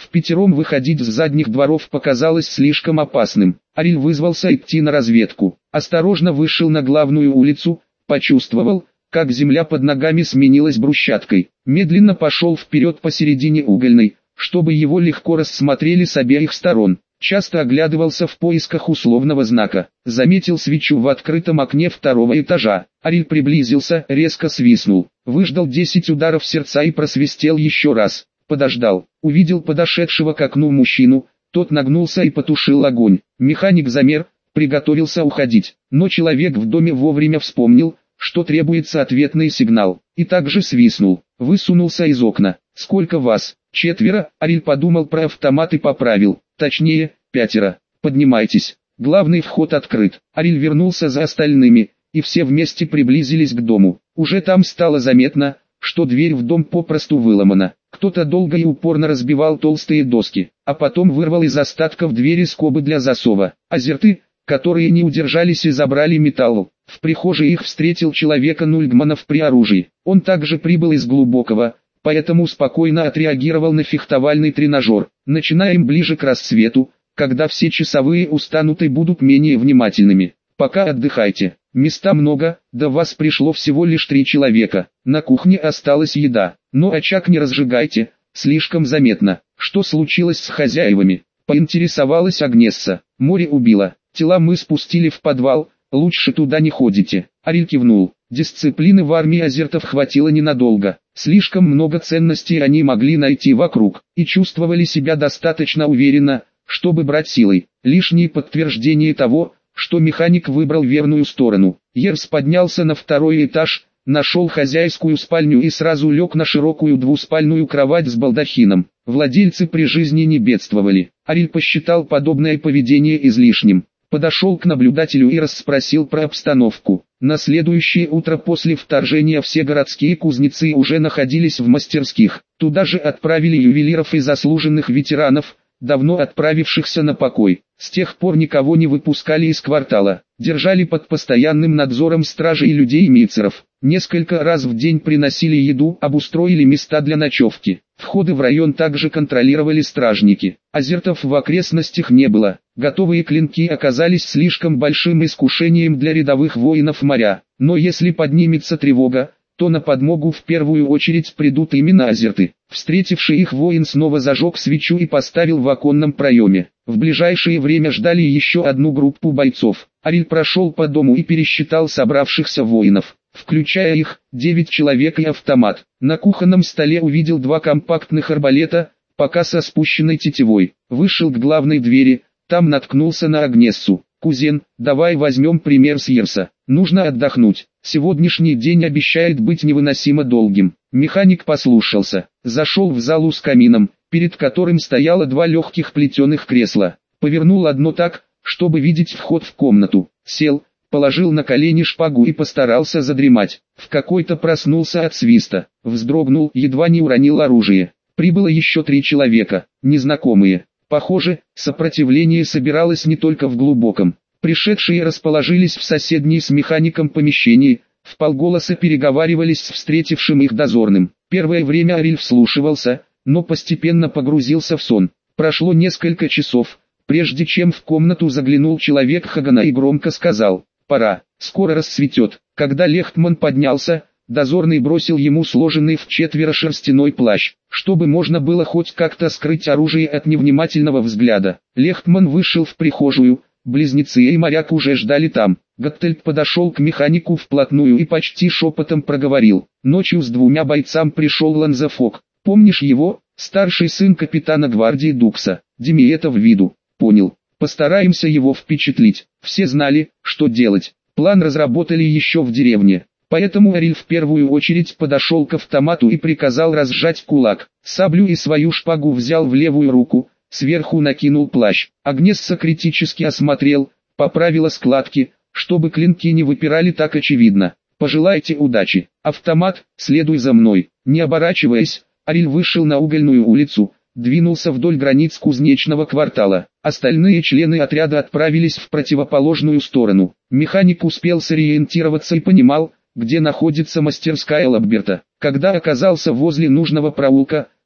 Впятером выходить с задних дворов показалось слишком опасным. Ариль вызвался идти на разведку. Осторожно вышел на главную улицу, почувствовал, как земля под ногами сменилась брусчаткой. Медленно пошел вперед посередине угольной, чтобы его легко рассмотрели с обеих сторон. Часто оглядывался в поисках условного знака. Заметил свечу в открытом окне второго этажа. Ариль приблизился, резко свистнул. Выждал 10 ударов сердца и просвистел еще раз. Подождал. Увидел подошедшего к окну мужчину. Тот нагнулся и потушил огонь. Механик замер, приготовился уходить. Но человек в доме вовремя вспомнил, что требуется ответный сигнал. И также свистнул. Высунулся из окна. «Сколько вас?» «4». Ариль подумал про автомат и поправил. Точнее, 5. «Поднимайтесь. Главный вход открыт». Ариль вернулся за остальными, и все вместе приблизились к дому. Уже там стало заметно, что дверь в дом попросту выломана. Кто-то долго и упорно разбивал толстые доски, а потом вырвал из остатков двери скобы для засова. Азерты, которые не удержались и забрали металл. В прихожей их встретил человека Нульгманов при оружии. Он также прибыл из глубокого, поэтому спокойно отреагировал на фехтовальный тренажер. Начинаем ближе к рассвету, когда все часовые устанут и будут менее внимательными. Пока отдыхайте. Места много, до вас пришло всего лишь 3 человека. На кухне осталась еда, но очаг не разжигайте, слишком заметно. Что случилось с хозяевами? Поинтересовалась Агнесса. Море убило. Тела мы спустили в подвал, лучше туда не ходите. Ариль кивнул. Дисциплины в армии азертов хватило ненадолго. Слишком много ценностей они могли найти вокруг, и чувствовали себя достаточно уверенно, чтобы брать силой. Лишнее подтверждение того, что механик выбрал верную сторону. Ерс поднялся на 2-й этаж, нашел хозяйскую спальню и сразу лег на широкую двуспальную кровать с балдахином. Владельцы при жизни не бедствовали. Ариль посчитал подобное поведение излишним. Подошел к наблюдателю и расспросил про обстановку. На следующее утро после вторжения все городские кузнецы уже находились в мастерских. Туда же отправили ювелиров и заслуженных ветеранов, давно отправившихся на покой. С тех пор никого не выпускали из квартала. Держали под постоянным надзором стражи и людей-мицеров. Несколько раз в день приносили еду, обустроили места для ночевки. Входы в район также контролировали стражники. Азертов в окрестностях не было. Готовые клинки оказались слишком большим искушением для рядовых воинов моря. Но если поднимется тревога, то на подмогу в первую очередь придут именно азерты. Встретивший их воин снова зажег свечу и поставил в оконном проеме. В ближайшее время ждали еще одну группу бойцов. Ариль прошел по дому и пересчитал собравшихся воинов, включая их, 9 человек и автомат. На кухонном столе увидел 2 компактных арбалета, пока со спущенной тетивой. Вышел к главной двери, там наткнулся на Агнессу. «Кузен, давай возьмем пример с Ерса. Нужно отдохнуть. Сегодняшний день обещает быть невыносимо долгим». Механик послушался. Зашел в залу с камином, перед которым стояло 2 легких плетеных кресла. Повернул одно так, чтобы видеть вход в комнату. Сел, положил на колени шпагу и постарался задремать. В какой-то проснулся от свиста. Вздрогнул, едва не уронил оружие. Прибыло еще 3 человека, незнакомые. Похоже, сопротивление собиралось не только в глубоком. Пришедшие расположились в соседней с механиком помещении, вполголоса переговаривались с встретившим их дозорным. Первое время Ариль вслушивался, но постепенно погрузился в сон. Прошло несколько часов, прежде чем в комнату заглянул человек Хагана и громко сказал: «Пора, скоро рассветет». Когда Лехтман поднялся, дозорный бросил ему сложенный в 4 шерстяной плащ, чтобы можно было хоть как-то скрыть оружие от невнимательного взгляда. Лехтман вышел в прихожую, близнецы и моряк уже ждали там. Готтельд подошел к механику вплотную и почти шепотом проговорил: «Ночью с 2 бойцам пришел Ланзафок. Помнишь его? Старший сын капитана гвардии Дукса. Демиета в виду». «Понял. Постараемся его впечатлить». Все знали, что делать. План разработали еще в деревне. Поэтому Ариль в первую очередь подошел к автомату и приказал разжать кулак. Саблю и свою шпагу взял в левую руку, сверху накинул плащ. Агнесса критически осмотрел, поправила складки, чтобы клинки не выпирали так очевидно. «Пожелайте удачи. Автомат, следуй за мной». Не оборачиваясь, Ариль вышел на угольную улицу, двинулся вдоль границ кузнечного квартала. Остальные члены отряда отправились в противоположную сторону. Механик успел сориентироваться и понимал, где находится мастерская Лабберта. Когда оказался возле нужного проулка,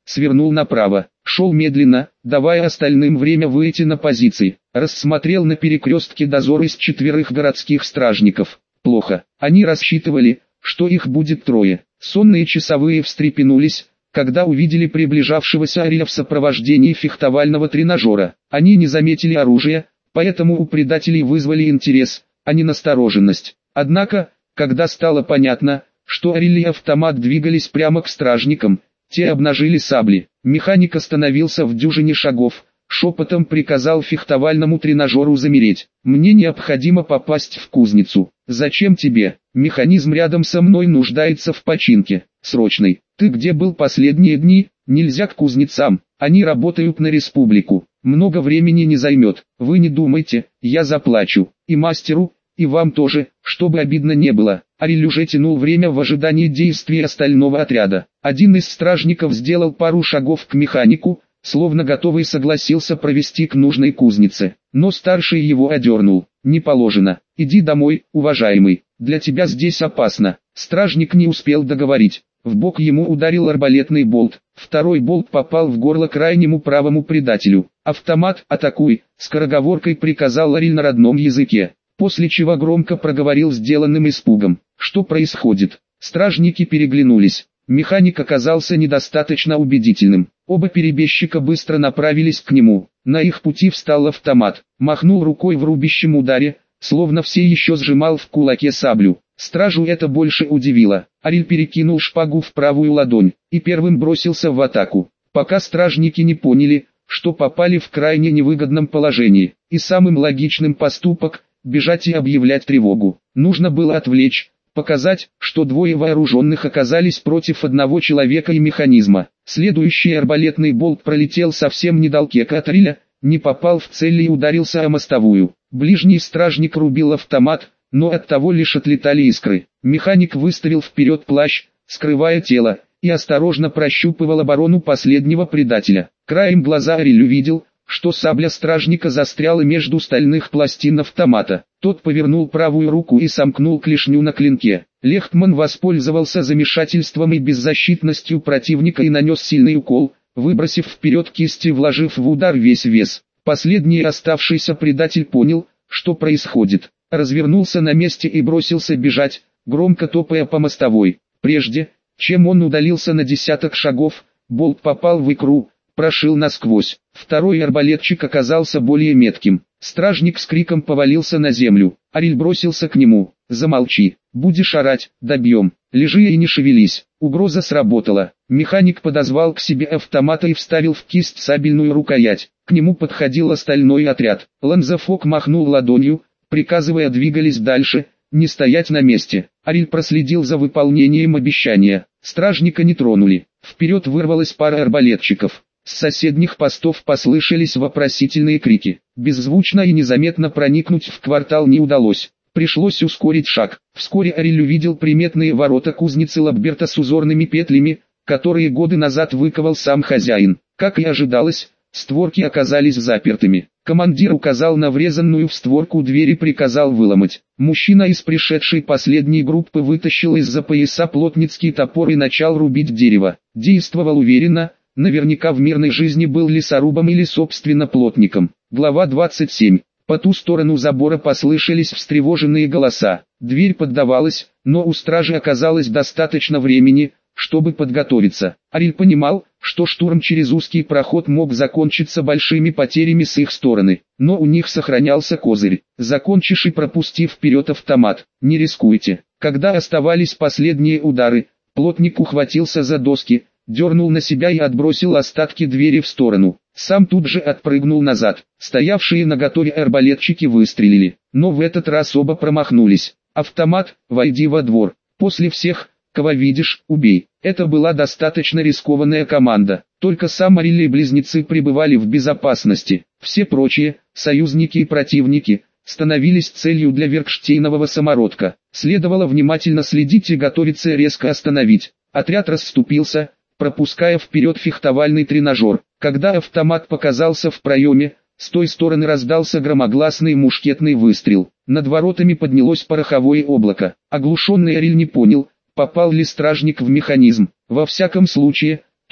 свернул направо, шел медленно, давая остальным время выйти на позиции. Рассмотрел на перекрестке дозор из 4 городских стражников. Плохо, они рассчитывали, что их будет 3. Сонные часовые встрепенулись, когда увидели приближавшегося Ариля в сопровождении фехтовального тренажера. Они не заметили оружия, поэтому у предателей вызвали интерес, а не настороженность. Однако, когда стало понятно, что Ариль и автомат двигались прямо к стражникам, те обнажили сабли. Механик остановился в дюжине шагов, шепотом приказал фехтовальному тренажеру замереть. «Мне необходимо попасть в кузницу». «Зачем тебе? Механизм рядом со мной нуждается в починке. Срочной. Ты где был последние дни? Нельзя к кузнецам, они работают на республику. Много времени не займет. Вы не думайте, я заплачу. И мастеру, и вам тоже, чтобы обидно не было». Ариль уже тянул время в ожидании действий остального отряда. Один из стражников сделал пару шагов к механику, словно готовый согласился провести к нужной кузнице. Но старший его одернул. «Не положено. Иди домой, уважаемый. Для тебя здесь опасно». Стражник не успел договорить. В бок ему ударил арбалетный болт. Второй болт попал в горло крайнему правому предателю. «Автомат, атакуй!» — скороговоркой приказал Ариль на родном языке. После чего громко проговорил сделанным испугом. «Что происходит?» Стражники переглянулись. Механик оказался недостаточно убедительным. Оба перебежчика быстро направились к нему. На их пути встал автомат. Махнул рукой в рубящем ударе, словно все еще сжимал в кулаке саблю. Стражу это больше удивило. Ариль перекинул шпагу в правую ладонь и первым бросился в атаку. Пока стражники не поняли, что попали в крайне невыгодном положении. И самым логичным поступок – бежать и объявлять тревогу. Нужно было отвлечь, показать, что 2 вооруженных оказались против одного человека и механизма. Следующий арбалетный болт пролетел совсем недалеко от Ариля, не попал в цель и ударился о мостовую. Ближний стражник рубил автомат, но от того лишь отлетали искры. Механик выставил вперед плащ, скрывая тело, и осторожно прощупывал оборону последнего предателя. Краем глаза Ариль увидел, что сабля стражника застряла между стальных пластин автомата. Тот повернул правую руку и сомкнул клешню на клинке. Лехтман воспользовался замешательством и беззащитностью противника и нанес сильный укол, выбросив вперед кисти, вложив в удар весь вес. Последний оставшийся предатель понял, что происходит. Развернулся на месте и бросился бежать, громко топая по мостовой. Прежде, чем он удалился на 10 шагов, болт попал в икру, прошил насквозь. Второй арбалетчик оказался более метким. Стражник с криком повалился на землю. Ариль бросился к нему. «Замолчи, будешь орать, добьем. Лежи и не шевелись». Угроза сработала. Механик подозвал к себе автомата и вставил в кисть сабельную рукоять. К нему подходил остальной отряд. Ланзафок махнул ладонью, приказывая двигались дальше, не стоять на месте. Ариль проследил за выполнением обещания. Стражника не тронули. Вперед вырвалась пара арбалетчиков. С соседних постов послышались вопросительные крики. Беззвучно и незаметно проникнуть в квартал не удалось. Пришлось ускорить шаг. Вскоре Ариль увидел приметные ворота кузницы Лабберта с узорными петлями, которые годы назад выковал сам хозяин. Как и ожидалось, створки оказались запертыми. Командир указал на врезанную в створку дверь и приказал выломать. Мужчина из пришедшей последней группы вытащил из-за пояса плотницкий топор и начал рубить дерево. Действовал уверенно, наверняка в мирной жизни был лесорубом или собственно плотником. Глава 27. По ту сторону забора послышались встревоженные голоса. Дверь поддавалась, но у стражи оказалось достаточно времени, чтобы подготовиться. Ариль понимал, что штурм через узкий проход мог закончиться большими потерями с их стороны, но у них сохранялся козырь. Закончишь и пропусти вперед автомат, не рискуйте. Когда оставались последние удары, плотник ухватился за доски, дернул на себя и отбросил остатки двери в сторону. Сам тут же отпрыгнул назад. Стоявшие наготове арбалетчики выстрелили, но в этот раз оба промахнулись. «Автомат, войди во двор. После всех, кого видишь, убей». Это была достаточно рискованная команда. Только сам Ариль и близнецы пребывали в безопасности. Все прочие, союзники и противники, становились целью для Веркштейнового самородка. Следовало внимательно следить и готовиться резко остановить. Отряд расступился, пропуская вперед фехтовальный тренажер. Когда автомат показался в проеме, с той стороны раздался громогласный мушкетный выстрел. Над воротами поднялось пороховое облако. Оглушенный Ариль не понял, попал ли стражник в механизм. Во всяком случае,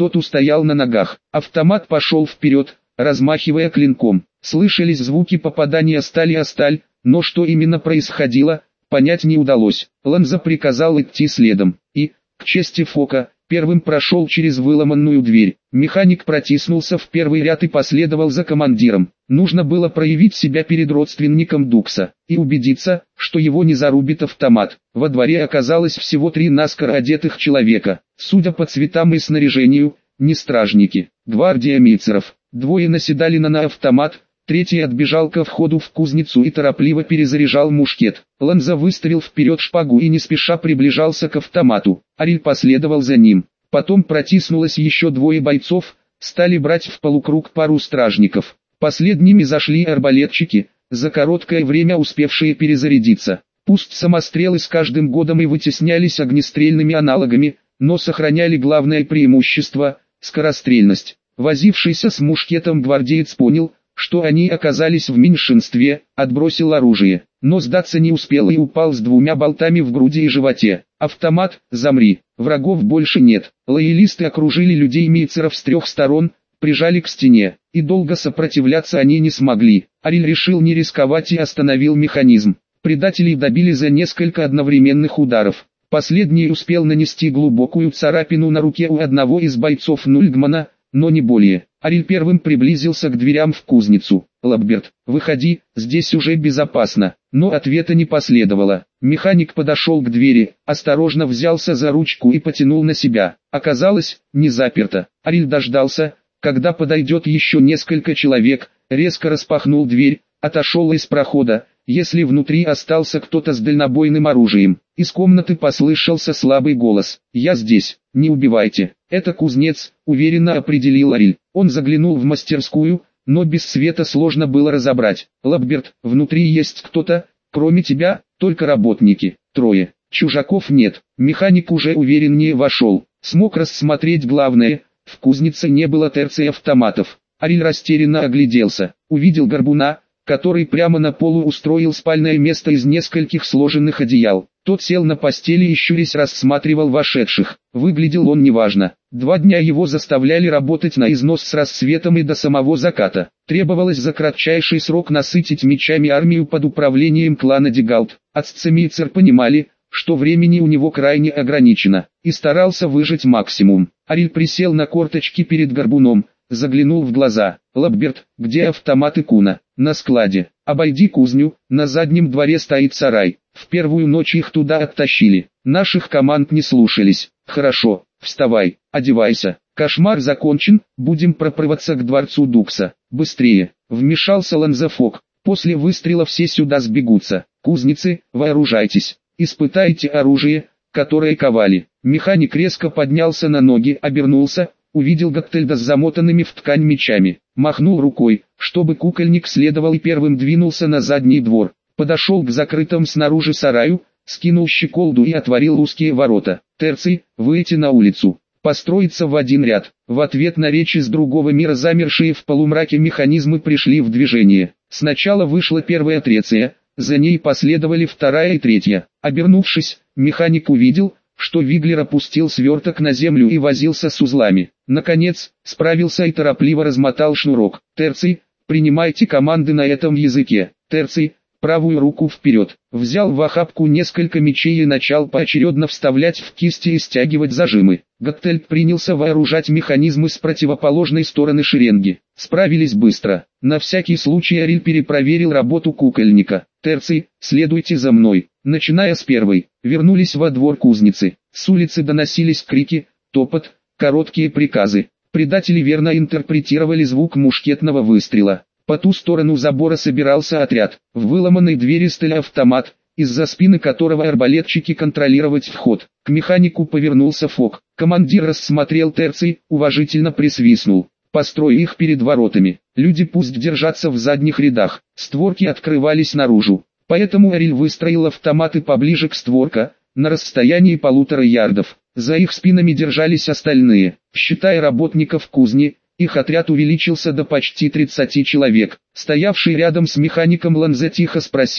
Тот устоял на ногах. Автомат пошел вперед, размахивая клинком. Слышались звуки попадания стали о сталь, но что именно происходило, понять не удалось. Ланза приказал идти следом, и, к чести Фока, первым прошел через выломанную дверь. Механик протиснулся в первый ряд и последовал за командиром. Нужно было проявить себя перед родственником Дукса и убедиться, что его не зарубит автомат. Во дворе оказалось всего 3 наскоро одетых человека. Судя по цветам и снаряжению, не стражники. Гвардия мицеров. 2 наседали на автомат, 3 отбежал ко входу в кузницу и торопливо перезаряжал мушкет. Ланза выставил вперед шпагу и не спеша приближался к автомату. Ариль последовал за ним. Потом протиснулось еще 2 бойцов, стали брать в полукруг пару стражников. Последними зашли арбалетчики, за короткое время успевшие перезарядиться. Пусть самострелы с каждым годом и вытеснялись огнестрельными аналогами, но сохраняли главное преимущество – скорострельность. Возившийся с мушкетом гвардеец понял, что они оказались в меньшинстве, отбросил оружие, но сдаться не успел и упал с 2 болтами в груди и животе. «Автомат, замри, врагов больше нет». Лоялисты окружили людей мицеров с 3 сторон, прижали к стене, и долго сопротивляться они не смогли. Ариль решил не рисковать и остановил механизм. Предателей добили за несколько одновременных ударов. Последний успел нанести глубокую царапину на руке у одного из бойцов Нульгмана, но не более. Ариль первым приблизился к дверям в кузницу. «Лабберт, выходи, здесь уже безопасно». Но ответа не последовало. Механик подошел к двери, осторожно взялся за ручку и потянул на себя. Оказалось, не заперто. Ариль дождался, когда подойдет еще несколько человек, резко распахнул дверь, отошел из прохода, если внутри остался кто-то с дальнобойным оружием. Из комнаты послышался слабый голос. «Я здесь, не убивайте». «Это кузнец», — уверенно определил Ариль. Он заглянул в мастерскую, но без света сложно было разобрать. «Лабберт, внутри есть кто-то, кроме тебя, только работники, 3. Чужаков нет». Механик уже увереннее вошел. Смог рассмотреть главное, в кузнице не было терций автоматов. Ариль растерянно огляделся, увидел горбуна, который прямо на полу устроил спальное место из нескольких сложенных одеял. Тот сел на постели и щурясь рассматривал вошедших. Выглядел он неважно. 2 дня его заставляли работать на износ с рассветом и до самого заката. Требовалось за кратчайший срок насытить мечами армию под управлением клана Дегалт. Аццемийцер понимали, что времени у него крайне ограничено, и старался выжать максимум. Ариль присел на корточки перед горбуном, заглянул в глаза. «Лабберт, где автоматы Куна?» «На складе. Обойди кузню, на заднем дворе стоит сарай. В первую ночь их туда оттащили. Наших команд не слушались». «Хорошо, вставай, одевайся. Кошмар закончен, будем прорываться к дворцу Дукса. Быстрее!» Вмешался Ланзафок. «После выстрела все сюда сбегутся. Кузницы, вооружайтесь. Испытайте оружие, которое ковали». Механик резко поднялся на ноги, обернулся, увидел Гактельда с замотанными в ткань мечами. Махнул рукой, чтобы кукольник следовал и первым двинулся на задний двор. Подошел к закрытым снаружи сараю, скинул щеколду и отворил узкие ворота. «Терций, выйти на улицу. Построиться в один ряд». В ответ на речь из другого мира замершие в полумраке механизмы пришли в движение. Сначала вышла первая Треция, за ней последовали 2 и 3. Обернувшись, механик увидел, что Виглер опустил сверток на землю и возился с узлами. Наконец, справился и торопливо размотал шнурок. «Терций, принимайте команды на этом языке». «Терций, правую руку вперед». Взял в охапку несколько мечей и начал поочередно вставлять в кисти и стягивать зажимы. Гактельд принялся вооружать механизмы с противоположной стороны шеренги. Справились быстро. На всякий случай Ариль перепроверил работу кукольника. «Терций, следуйте за мной». Начиная с первой, вернулись во двор кузницы. С улицы доносились крики, топот, короткие приказы. Предатели верно интерпретировали звук мушкетного выстрела. По ту сторону забора собирался отряд. В выломанной двери стоял автомат, из-за спины которого арбалетчики контролировать вход. К механику повернулся Фок. Командир рассмотрел терций, уважительно присвистнул. «Построй их перед воротами. Люди пусть держатся в задних рядах». Створки открывались наружу. Поэтому Ариль выстроил автоматы поближе к створка, на расстоянии 1,5 ярдов. За их спинами держались остальные. Считая работников кузни, их отряд увеличился до почти 30 человек. Стоявший рядом с механиком Ланзе тихо спросил,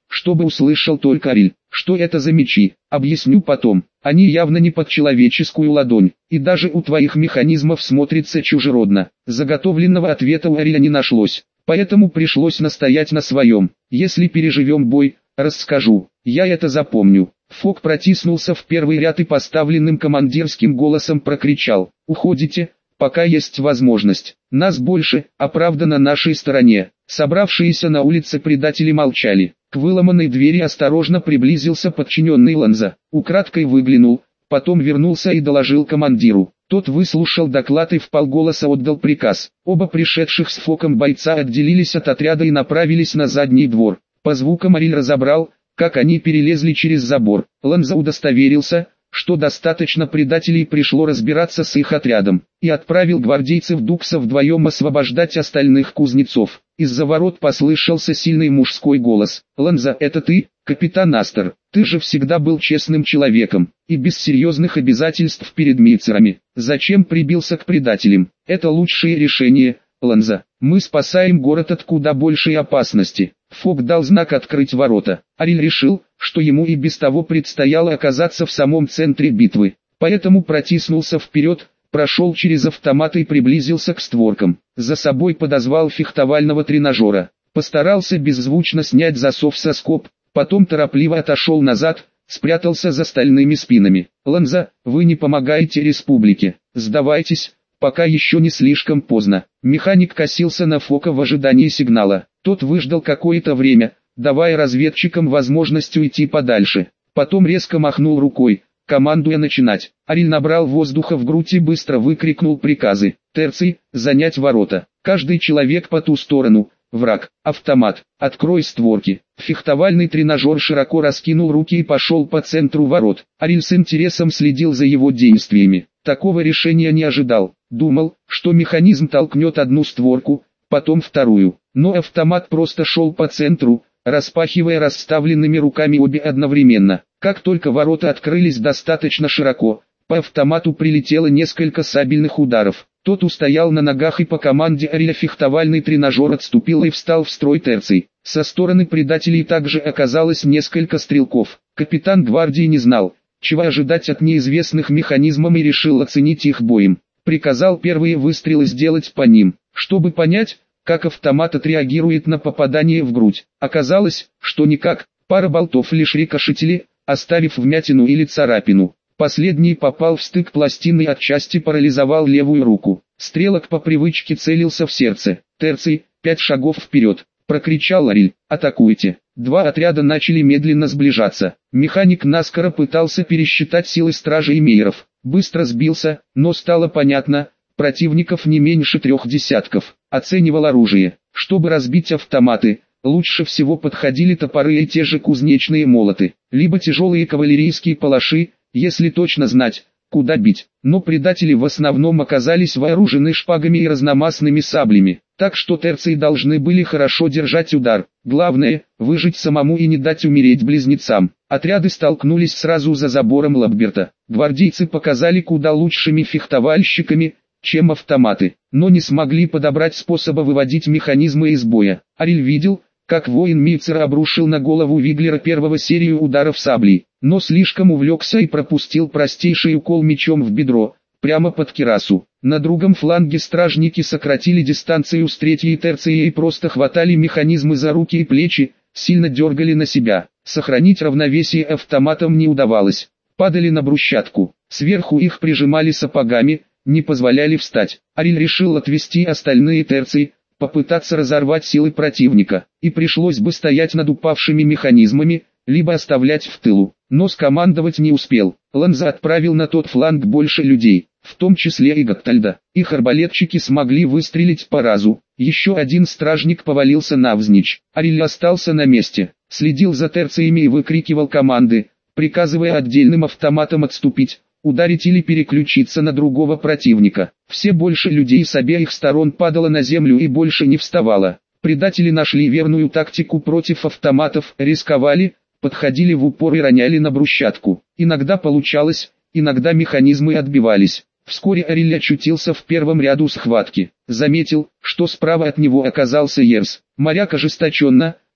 чтобы услышал только Ариль. Что это за мечи? Объясню потом. Они явно не под человеческую ладонь, и даже у твоих механизмов смотрится чужеродно. Заготовленного ответа у Ариля не нашлось, поэтому пришлось настоять на своем. Если переживем бой, расскажу, я это запомню. Фок протиснулся в первый ряд и поставленным командирским голосом прокричал: «Уходите, пока есть возможность. Нас больше, а правда на нашей стороне». Собравшиеся на улице предатели молчали. К выломанной двери осторожно приблизился подчиненный Ланза. Украдкой выглянул, потом вернулся и доложил командиру. Тот выслушал доклад и вполголоса отдал приказ. Оба пришедших с Фоком бойца отделились от отряда и направились на задний двор. По звукам Ариль разобрал, как они перелезли через забор. Ланза удостоверился, что достаточно предателей пришло разбираться с их отрядом, и отправил гвардейцев Дукса вдвоем освобождать остальных кузнецов. Из-за ворот послышался сильный мужской голос. «Ланза, это ты, капитан Астер? Ты же всегда был честным человеком, и без серьезных обязательств перед мицерами. Зачем прибился к предателям? Это лучшее решение, Ланза. Мы спасаем город от куда большей опасности». Фок дал знак открыть ворота. Ариль решил, что ему и без того предстояло оказаться в самом центре битвы, поэтому протиснулся вперед, прошел через автомат и приблизился к створкам. За собой подозвал фехтовального тренажера, постарался беззвучно снять засов со скоб, потом торопливо отошел назад, спрятался за стальными спинами. «Ланза, вы не помогаете республике, сдавайтесь, пока еще не слишком поздно». Механик косился на Фока в ожидании сигнала. Тот выждал какое-то время, давая разведчикам возможность уйти подальше. Потом резко махнул рукой, командуя начинать. Ариль набрал воздуха в грудь и быстро выкрикнул приказы. «Терций, занять ворота. Каждый человек по ту сторону. Враг. Автомат. Открой створки». Фехтовальный тренажер широко раскинул руки и пошел по центру ворот. Ариль с интересом следил за его действиями. Такого решения не ожидал. Думал, что механизм толкнет одну створку, потом вторую. Но автомат просто шел по центру, распахивая расставленными руками обе одновременно. Как только ворота открылись достаточно широко, по автомату прилетело несколько сабельных ударов. Тот устоял на ногах, и по команде Ариля фехтовальный тренажер отступил и встал в строй Терций. Со стороны предателей также оказалось несколько стрелков. Капитан гвардии не знал, чего ожидать от неизвестных механизмов, и решил оценить их боем. Приказал первые выстрелы сделать по ним, чтобы понять, как автомат отреагирует на попадание в грудь. Оказалось, что никак, пара болтов лишь рикошетили, оставив вмятину или царапину. Последний попал в стык пластины и отчасти парализовал левую руку. Стрелок по привычке целился в сердце. «Терций, 5 шагов вперед!» — прокричал Ариль. «Атакуйте!» Два отряда начали медленно сближаться. Механик наскоро пытался пересчитать силы стражей и мейеров. Быстро сбился, но стало понятно, противников не меньше 3 десятков. Оценивал оружие. Чтобы разбить автоматы, лучше всего подходили топоры и те же кузнечные молоты, либо тяжелые кавалерийские палаши, если точно знать, куда бить. Но предатели в основном оказались вооружены шпагами и разномастными саблями, так что терции должны были хорошо держать удар. Главное, выжить самому и не дать умереть близнецам. Отряды столкнулись сразу за забором Ламберта. Гвардейцы показали куда лучшими фехтовальщиками, чем автоматы, но не смогли подобрать способа выводить механизмы из боя. Ариль видел, как воин Мицера обрушил на голову Виглера первого серию ударов саблей, но слишком увлекся и пропустил простейший укол мечом в бедро, прямо под кирасу. На другом фланге стражники сократили дистанцию с третьей терцией и просто хватали механизмы за руки и плечи, сильно дергали на себя. Сохранить равновесие автоматом не удавалось. Падали на брусчатку, сверху их прижимали сапогами, не позволяли встать. Ариль решил отвести остальные терции, попытаться разорвать силы противника, и пришлось бы стоять над упавшими механизмами, либо оставлять в тылу. Но скомандовать не успел. Ланза отправил на тот фланг больше людей, в том числе и Готтальда. Их арбалетчики смогли выстрелить по разу. Еще один стражник повалился навзничь. Ариль остался на месте, следил за терциями и выкрикивал команды, приказывая отдельным автоматам отступить, ударить или переключиться на другого противника. Все больше людей с обеих сторон падало на землю и больше не вставало. Предатели нашли верную тактику против автоматов, рисковали, подходили в упор и роняли на брусчатку. Иногда получалось, иногда механизмы отбивались. Вскоре Ариль очутился в первом ряду схватки. Заметил, что справа от него оказался Ерс. Моряк ожесточенно,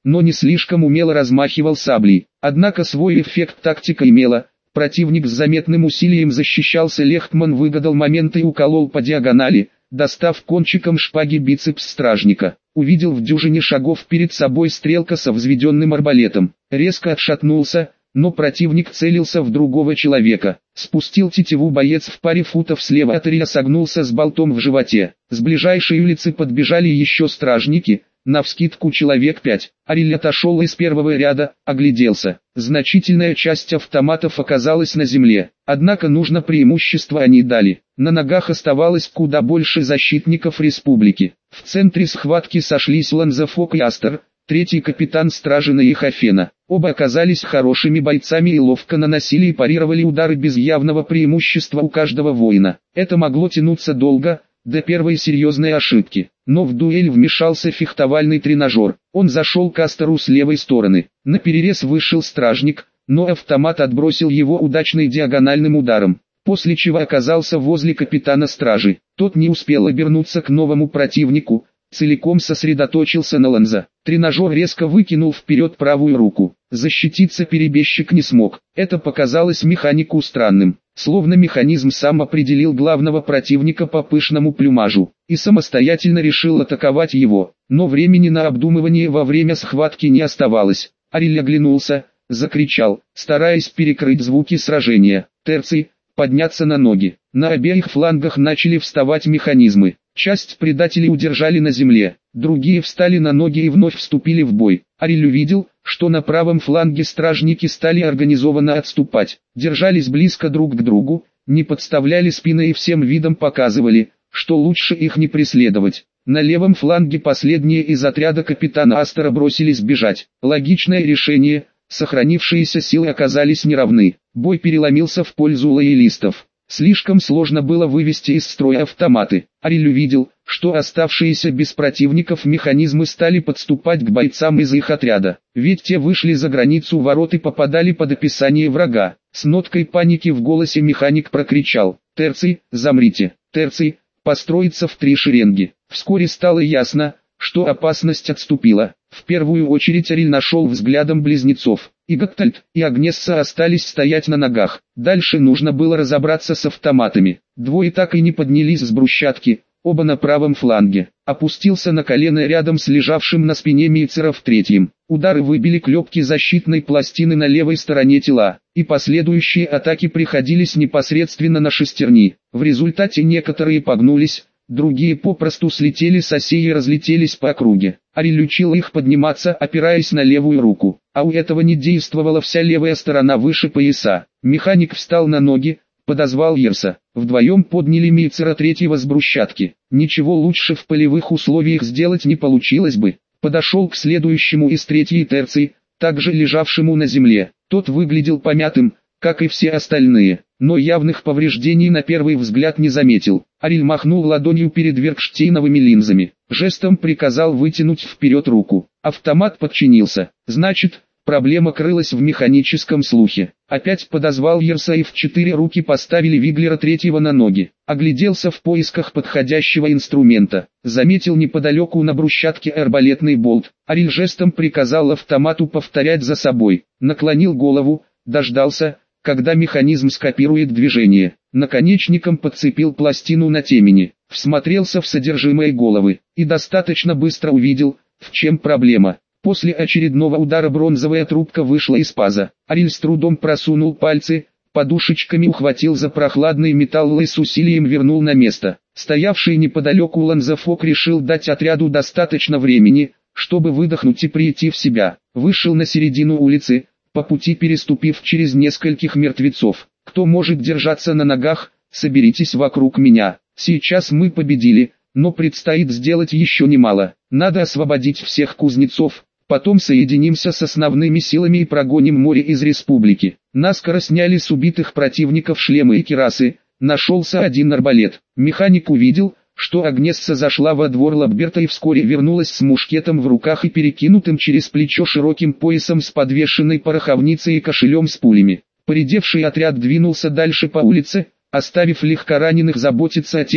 но не слишком умело размахивал саблей. Однако свой эффект тактика имела. Противник с заметным усилием защищался, Лехтман выгадал момент и уколол по диагонали, достав кончиком шпаги бицепс стражника. Увидел в дюжине шагов перед собой стрелка со взведенным арбалетом. Резко отшатнулся, но противник целился в другого человека. Спустил тетиву боец в паре футов слева от Ариля, согнулся с болтом в животе. С ближайшей улицы подбежали еще стражники. Навскидку человек 5. Ариль отошел из первого ряда, огляделся. Значительная часть автоматов оказалась на земле. Однако нужно преимущество они дали. На ногах оставалось куда больше защитников республики. В центре схватки сошлись Ланзефок и Астер, третий капитан стражи Нейхофена. Оба оказались хорошими бойцами и ловко наносили и парировали удары без явного преимущества у каждого воина. Это могло тянуться долго, до первой серьезной ошибки. Но в дуэль вмешался фехтовальный тренажер. Он зашел к Астеру с левой стороны. Наперерез вышел стражник, но автомат отбросил его удачным диагональным ударом, после чего оказался возле капитана стражи. Тот не успел обернуться к новому противнику, целиком сосредоточился на Ланза. Тренажер резко выкинул вперед правую руку. Защититься перебежчик не смог. Это показалось механику странным. Словно механизм сам определил главного противника по пышному плюмажу и самостоятельно решил атаковать его. Но времени на обдумывание во время схватки не оставалось. Ариль оглянулся, закричал, стараясь перекрыть звуки сражения: «Терций, подняться на ноги!» На обеих флангах начали вставать механизмы. Часть предателей удержали на земле, другие встали на ноги и вновь вступили в бой. Ариль увидел, что на правом фланге стражники стали организованно отступать, держались близко друг к другу, не подставляли спины и всем видом показывали, что лучше их не преследовать. На левом фланге последние из отряда капитана Астера бросились бежать. Логичное решение, сохранившиеся силы оказались неравны. Бой переломился в пользу лоялистов. Слишком сложно было вывести из строя автоматы. Ариль увидел, что оставшиеся без противников механизмы стали подступать к бойцам из их отряда. Ведь те вышли за границу ворот и попадали под описание врага. С ноткой паники в голосе механик прокричал: «Терций, замрите! Терций, построиться в 3 шеренги!» Вскоре стало ясно, что опасность отступила. В первую очередь Ариль нашел взглядом близнецов. И Гактальд, и Агнесса остались стоять на ногах. Дальше нужно было разобраться с автоматами. Двое так и не поднялись с брусчатки, оба на правом фланге. Опустился на колено рядом с лежавшим на спине Мейцера в третьем. Удары выбили клепки защитной пластины на левой стороне тела, и последующие атаки приходились непосредственно на шестерни. В результате некоторые погнулись, другие попросту слетели с осей и разлетелись по округе. Ариль учил их подниматься, опираясь на левую руку, а у этого не действовала вся левая сторона выше пояса. Механик встал на ноги, подозвал Ерса. Вдвоем подняли Мейцера третьего с брусчатки. Ничего лучше в полевых условиях сделать не получилось бы. Подошел к следующему из третьей Терций, также лежавшему на земле. Тот выглядел помятым, как и все остальные, но явных повреждений на первый взгляд не заметил. Ариль махнул ладонью перед веркштейновыми линзами, жестом приказал вытянуть вперед руку. Автомат подчинился. Значит, проблема крылась в механическом слухе. Опять подозвал Ерса и в 4 руки поставили Виглера третьего на ноги. Огляделся в поисках подходящего инструмента. Заметил неподалеку на брусчатке арбалетный болт. Ариль жестом приказал автомату повторять за собой. Наклонил голову, дождался, когда механизм скопирует движение. Наконечником подцепил пластину на темени, всмотрелся в содержимое головы и достаточно быстро увидел, в чем проблема. После очередного удара бронзовая трубка вышла из паза. Ариль с трудом просунул пальцы, подушечками ухватил за прохладный металл и с усилием вернул на место. Стоявший неподалеку Ланзефок решил дать отряду достаточно времени, чтобы выдохнуть и прийти в себя. Вышел на середину улицы, по пути переступив через нескольких мертвецов. «Кто может держаться на ногах, соберитесь вокруг меня. Сейчас мы победили, но предстоит сделать еще немало. Надо освободить всех кузнецов, потом соединимся с основными силами и прогоним море из республики». Наскоро сняли с убитых противников шлемы и кирасы, нашелся один арбалет. Механик увидел, что Агнесса зашла во двор Лабберта и вскоре вернулась с мушкетом в руках и перекинутым через плечо широким поясом с подвешенной пороховницей и кошелем с пулями. Поредевший отряд двинулся дальше по улице, оставив легкораненых заботиться о тех,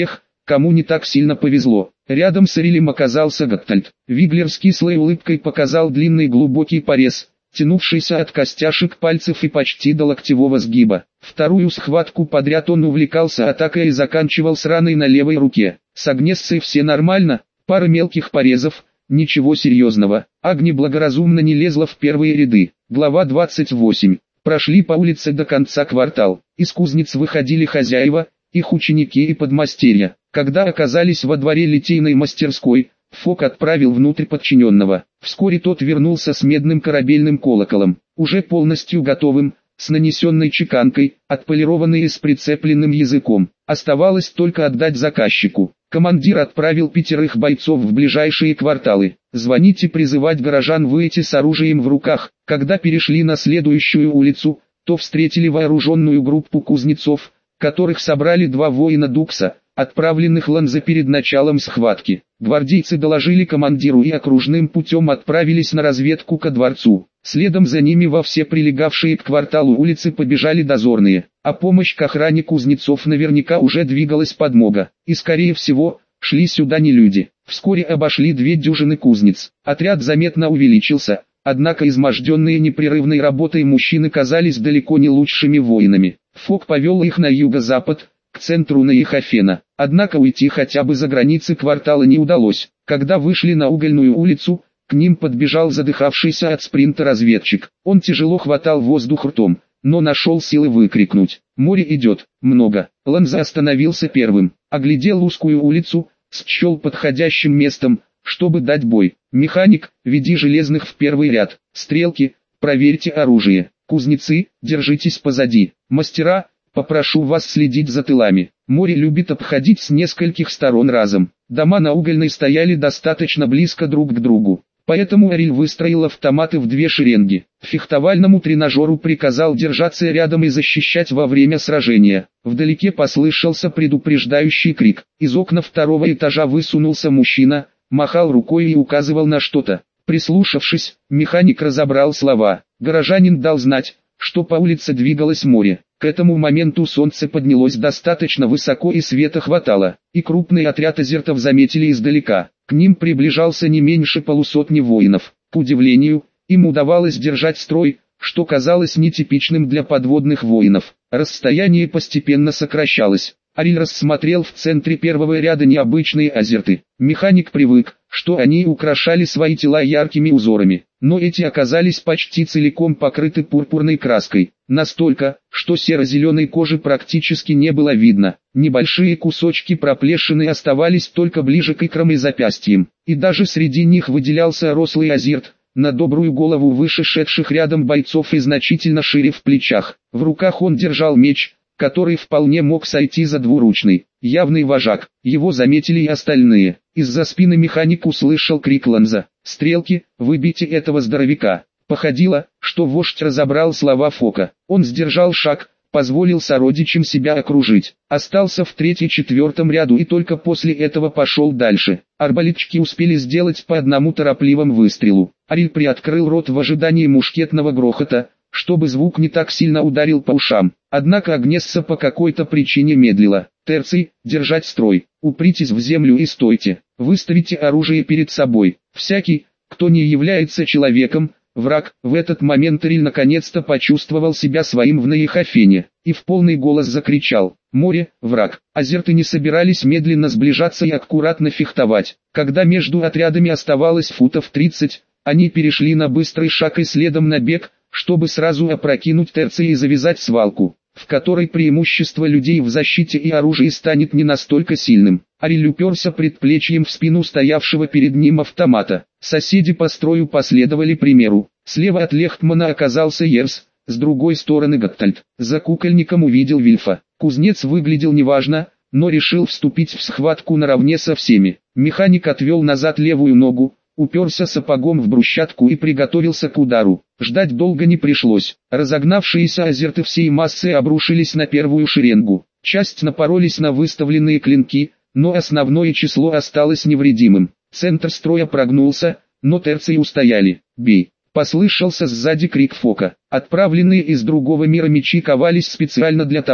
кому не так сильно повезло. Рядом с Арилем оказался Готтальд. Виглер с кислой улыбкой показал длинный глубокий порез, тянувшийся от костяшек пальцев и почти до локтевого сгиба. Вторую схватку подряд он увлекался атакой и заканчивал с раной на левой руке. С Агнессой все нормально, пара мелких порезов, ничего серьезного. Агни благоразумно не лезла в первые ряды. Глава 28. Прошли по улице до конца квартал. Из кузниц выходили хозяева, их ученики и подмастерья. Когда оказались во дворе литейной мастерской, Фок отправил внутрь подчиненного. Вскоре тот вернулся с медным корабельным колоколом, уже полностью готовым, с нанесенной чеканкой, отполированный и с прицепленным языком. Оставалось только отдать заказчику. Командир отправил 5 бойцов в ближайшие кварталы. Звонить и призывать горожан выйти с оружием в руках. Когда перешли на следующую улицу, то встретили вооруженную группу кузнецов, которых собрали 2 воина Дукса, отправленных Ланзе перед началом схватки. Гвардейцы доложили командиру и окружным путем отправились на разведку ко дворцу. Следом за ними во все прилегавшие к кварталу улицы побежали дозорные, а помощь к охране кузнецов наверняка уже двигалась подмога. И скорее всего, шли сюда не люди. Вскоре обошли 2 дюжины кузнец. Отряд заметно увеличился, однако изможденные непрерывной работой мужчины казались далеко не лучшими воинами. Фок повел их на юго-запад, к центру Наихофена. Однако уйти хотя бы за границы квартала не удалось. Когда вышли на угольную улицу, к ним подбежал задыхавшийся от спринта разведчик. Он тяжело хватал воздух ртом, но нашел силы выкрикнуть: «Море идет, много!». Ланзе остановился первым, оглядел узкую улицу, счел подходящим местом, чтобы дать бой. «Механик, веди железных в первый ряд. Стрелки, проверьте оружие. Кузнецы, держитесь позади. Мастера, попрошу вас следить за тылами. Море любит обходить с нескольких сторон разом». Дома на угольной стояли достаточно близко друг к другу, поэтому Ариль выстроил автоматы в 2 шеренги. Фехтовальному тренажеру приказал держаться рядом и защищать во время сражения. Вдалеке послышался предупреждающий крик. Из окна 2-го этажа высунулся мужчина, махал рукой и указывал на что-то. Прислушавшись, механик разобрал слова. Горожанин дал знать, что по улице двигалось море. К этому моменту солнце поднялось достаточно высоко и света хватало, и крупный отряд азертов заметили издалека. К ним приближался не меньше полусотни воинов. К удивлению, им удавалось держать строй, что казалось нетипичным для подводных воинов. Расстояние постепенно сокращалось. Ариль рассмотрел в центре первого ряда необычные азерты. Механик привык, что они украшали свои тела яркими узорами, но эти оказались почти целиком покрыты пурпурной краской, настолько, что серо-зеленой кожи практически не было видно. Небольшие кусочки проплешины оставались только ближе к икрам и запястьям, и даже среди них выделялся рослый азерт, на добрую голову выше шедших рядом бойцов и значительно шире в плечах. В руках он держал меч, который вполне мог сойти за двуручный. Явный вожак. Его заметили и остальные. Из-за спины механик услышал крик Ланза: «Стрелки, выбейте этого здоровяка!». Походило, что вождь разобрал слова Фока. Он сдержал шаг, позволил сородичам себя окружить. Остался в 3-4 ряду и только после этого пошел дальше. Арбалетчики успели сделать по одному торопливому выстрелу. Ариль приоткрыл рот в ожидании мушкетного грохота, чтобы звук не так сильно ударил по ушам. Однако Агнесса по какой-то причине медлила. «Терций, держать строй, упритесь в землю и стойте, выставите оружие перед собой. Всякий, кто не является человеком, враг». В этот момент Ариль наконец-то почувствовал себя своим в Наихофене, и в полный голос закричал: «Море, враг!». Азерты не собирались медленно сближаться и аккуратно фехтовать. Когда между отрядами оставалось футов 30, они перешли на быстрый шаг и следом на бег, чтобы сразу опрокинуть Терция и завязать свалку, в которой преимущество людей в защите и оружии станет не настолько сильным. Ариль уперся предплечьем в спину стоявшего перед ним автомата. Соседи по строю последовали примеру. Слева от Лехтмана оказался Ерс, с другой стороны Готтальд. За кукольником увидел Вильфа. Кузнец выглядел неважно, но решил вступить в схватку наравне со всеми. Механик отвел назад левую ногу, уперся сапогом в брусчатку и приготовился к удару. Ждать долго не пришлось. Разогнавшиеся азерты всей массой обрушились на первую шеренгу. Часть напоролись на выставленные клинки, но основное число осталось невредимым. Центр строя прогнулся, но терции устояли. «Бей!» — послышался сзади крик Фока. Отправленные из другого мира мечи ковались специально для того,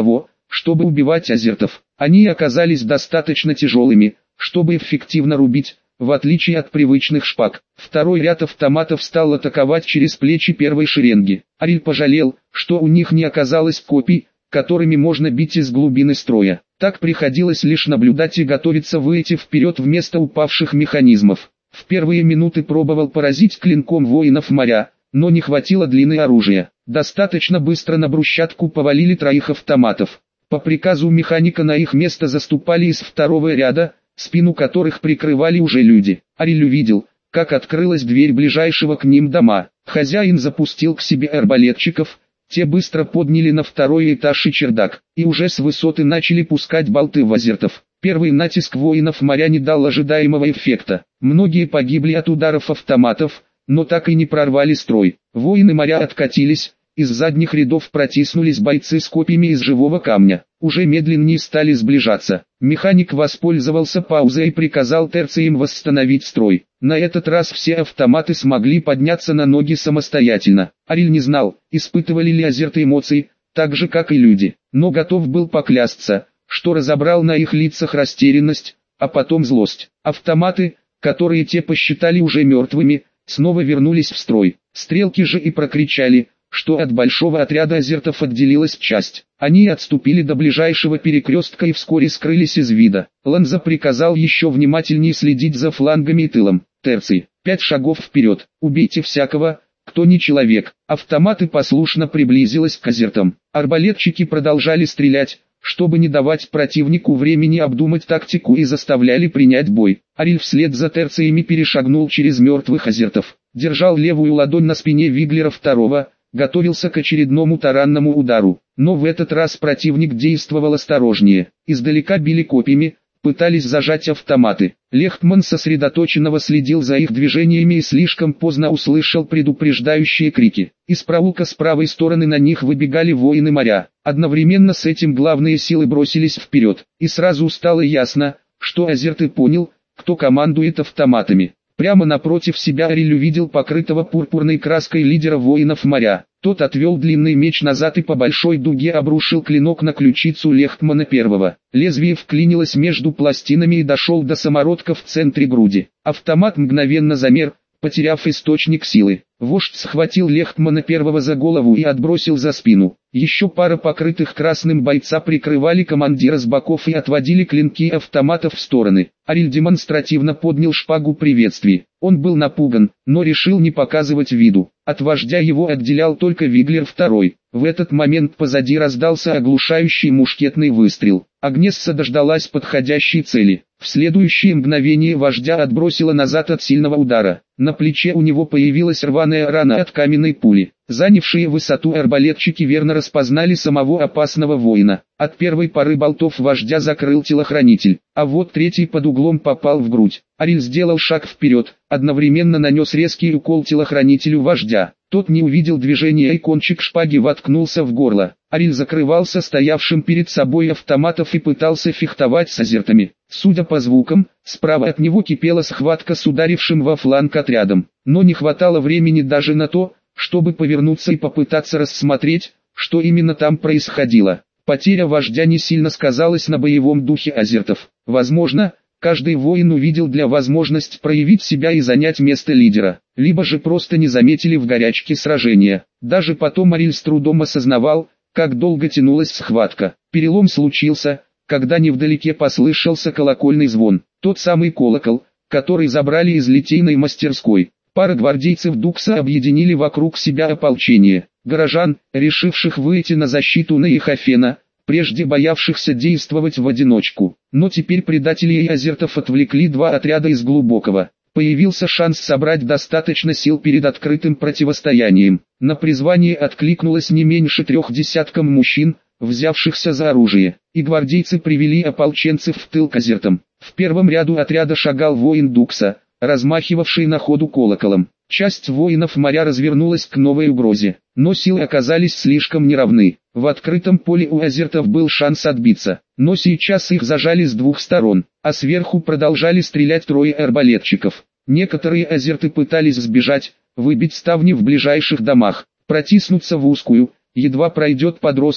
чтобы убивать азертов. Они оказались достаточно тяжелыми, чтобы эффективно рубить, в отличие от привычных шпаг. Второй ряд автоматов стал атаковать через плечи первой шеренги. Ариль пожалел, что у них не оказалось копий, которыми можно бить из глубины строя. Так приходилось лишь наблюдать и готовиться выйти вперед вместо упавших механизмов. В первые минуты пробовал поразить клинком воинов моря, но не хватило длины оружия. Достаточно быстро на брусчатку повалили троих автоматов. По приказу механика на их место заступали из второго ряда, спину которых прикрывали уже люди. Ариль увидел, как открылась дверь ближайшего к ним дома. Хозяин запустил к себе арбалетчиков, те быстро подняли на второй этаж и чердак, и уже с высоты начали пускать болты в азертов. Первый натиск воинов моря не дал ожидаемого эффекта. Многие погибли от ударов автоматов, но так и не прорвали строй. Воины моря откатились, из задних рядов протиснулись бойцы с копьями из живого камня. Уже медленнее стали сближаться. Механик воспользовался паузой и приказал терциям восстановить строй. На этот раз все автоматы смогли подняться на ноги самостоятельно. Ариль не знал, испытывали ли азерты эмоции, так же как и люди, но готов был поклясться, что разобрал на их лицах растерянность, а потом злость. Автоматы, которые те посчитали уже мертвыми, снова вернулись в строй. Стрелки же и прокричали, что от большого отряда азертов отделилась часть. Они отступили до ближайшего перекрестка и вскоре скрылись из вида. Ланза приказал еще внимательнее следить за флангами и тылом. Терции, 5 шагов вперед, убейте всякого, кто не человек. Автоматы послушно приблизились к азертам. Арбалетчики продолжали стрелять, чтобы не давать противнику времени обдумать тактику, и заставляли принять бой. Ариль вслед за терциями перешагнул через мертвых азертов, держал левую ладонь на спине Виглера второго, готовился к очередному таранному удару. Но в этот раз противник действовал осторожнее. Издалека били копьями, пытались зажать автоматы. Лехтман сосредоточенно следил за их движениями и слишком поздно услышал предупреждающие крики. Из проулка с правой стороны на них выбегали воины моря. Одновременно с этим главные силы бросились вперед, и сразу стало ясно, что азерты понял, кто командует автоматами. Прямо напротив себя Ариль увидел покрытого пурпурной краской лидера воинов моря. Тот отвел длинный меч назад и по большой дуге обрушил клинок на ключицу Лехтмана первого. Лезвие вклинилось между пластинами и дошел до самородка в центре груди. Автомат мгновенно замер, потеряв источник силы. Вождь схватил Лехтмана первого за голову и отбросил за спину. Еще пара покрытых красным бойца прикрывали командира с боков и отводили клинки автоматов в стороны. Ариль демонстративно поднял шпагу приветствий. Он был напуган, но решил не показывать виду. От вождя его отделял только Виглер второй. В этот момент позади раздался оглушающий мушкетный выстрел. Агнесса дождалась подходящей цели. В следующее мгновение вождя отбросило назад от сильного удара. На плече у него появилась рваная рана от каменной пули. Занявшие высоту арбалетчики верно распознали самого опасного воина. От первой пары болтов вождя закрыл телохранитель, а вот третий под углом попал в грудь. Ариль сделал шаг вперед, одновременно нанес резкий укол телохранителю вождя. Тот не увидел движения и кончик шпаги воткнулся в горло. Ариль закрывался стоявшим перед собой автоматов и пытался фехтовать с азертами. Судя по звукам, справа от него кипела схватка с ударившим во фланг отрядом. Но не хватало времени даже на то, чтобы повернуться и попытаться рассмотреть, что именно там происходило. Потеря вождя не сильно сказалась на боевом духе азертов. Возможно, каждый воин увидел для возможность проявить себя и занять место лидера, либо же просто не заметили в горячке сражения. Даже потом Ариль с трудом осознавал, как долго тянулась схватка. Перелом случился, когда невдалеке послышался колокольный звон. Тот самый колокол, который забрали из литейной мастерской. Пара гвардейцев Дукса объединили вокруг себя ополчение. Горожан, решивших выйти на защиту Нейхофена, прежде боявшихся действовать в одиночку. Но теперь предателей и азертов отвлекли два отряда из глубокого. Появился шанс собрать достаточно сил перед открытым противостоянием. На призвание откликнулось не меньше 3 десятков мужчин, взявшихся за оружие, и гвардейцы привели ополченцев в тыл к азертам. В первом ряду отряда шагал воин Дукса, размахивавший на ходу колоколом. Часть воинов моря развернулась к новой угрозе, но силы оказались слишком неравны. В открытом поле у азертов был шанс отбиться, но сейчас их зажали с двух сторон, а сверху продолжали стрелять трое арбалетчиков. Некоторые азерты пытались сбежать, выбить ставни в ближайших домах, протиснуться в узкую, едва пройдет подросток,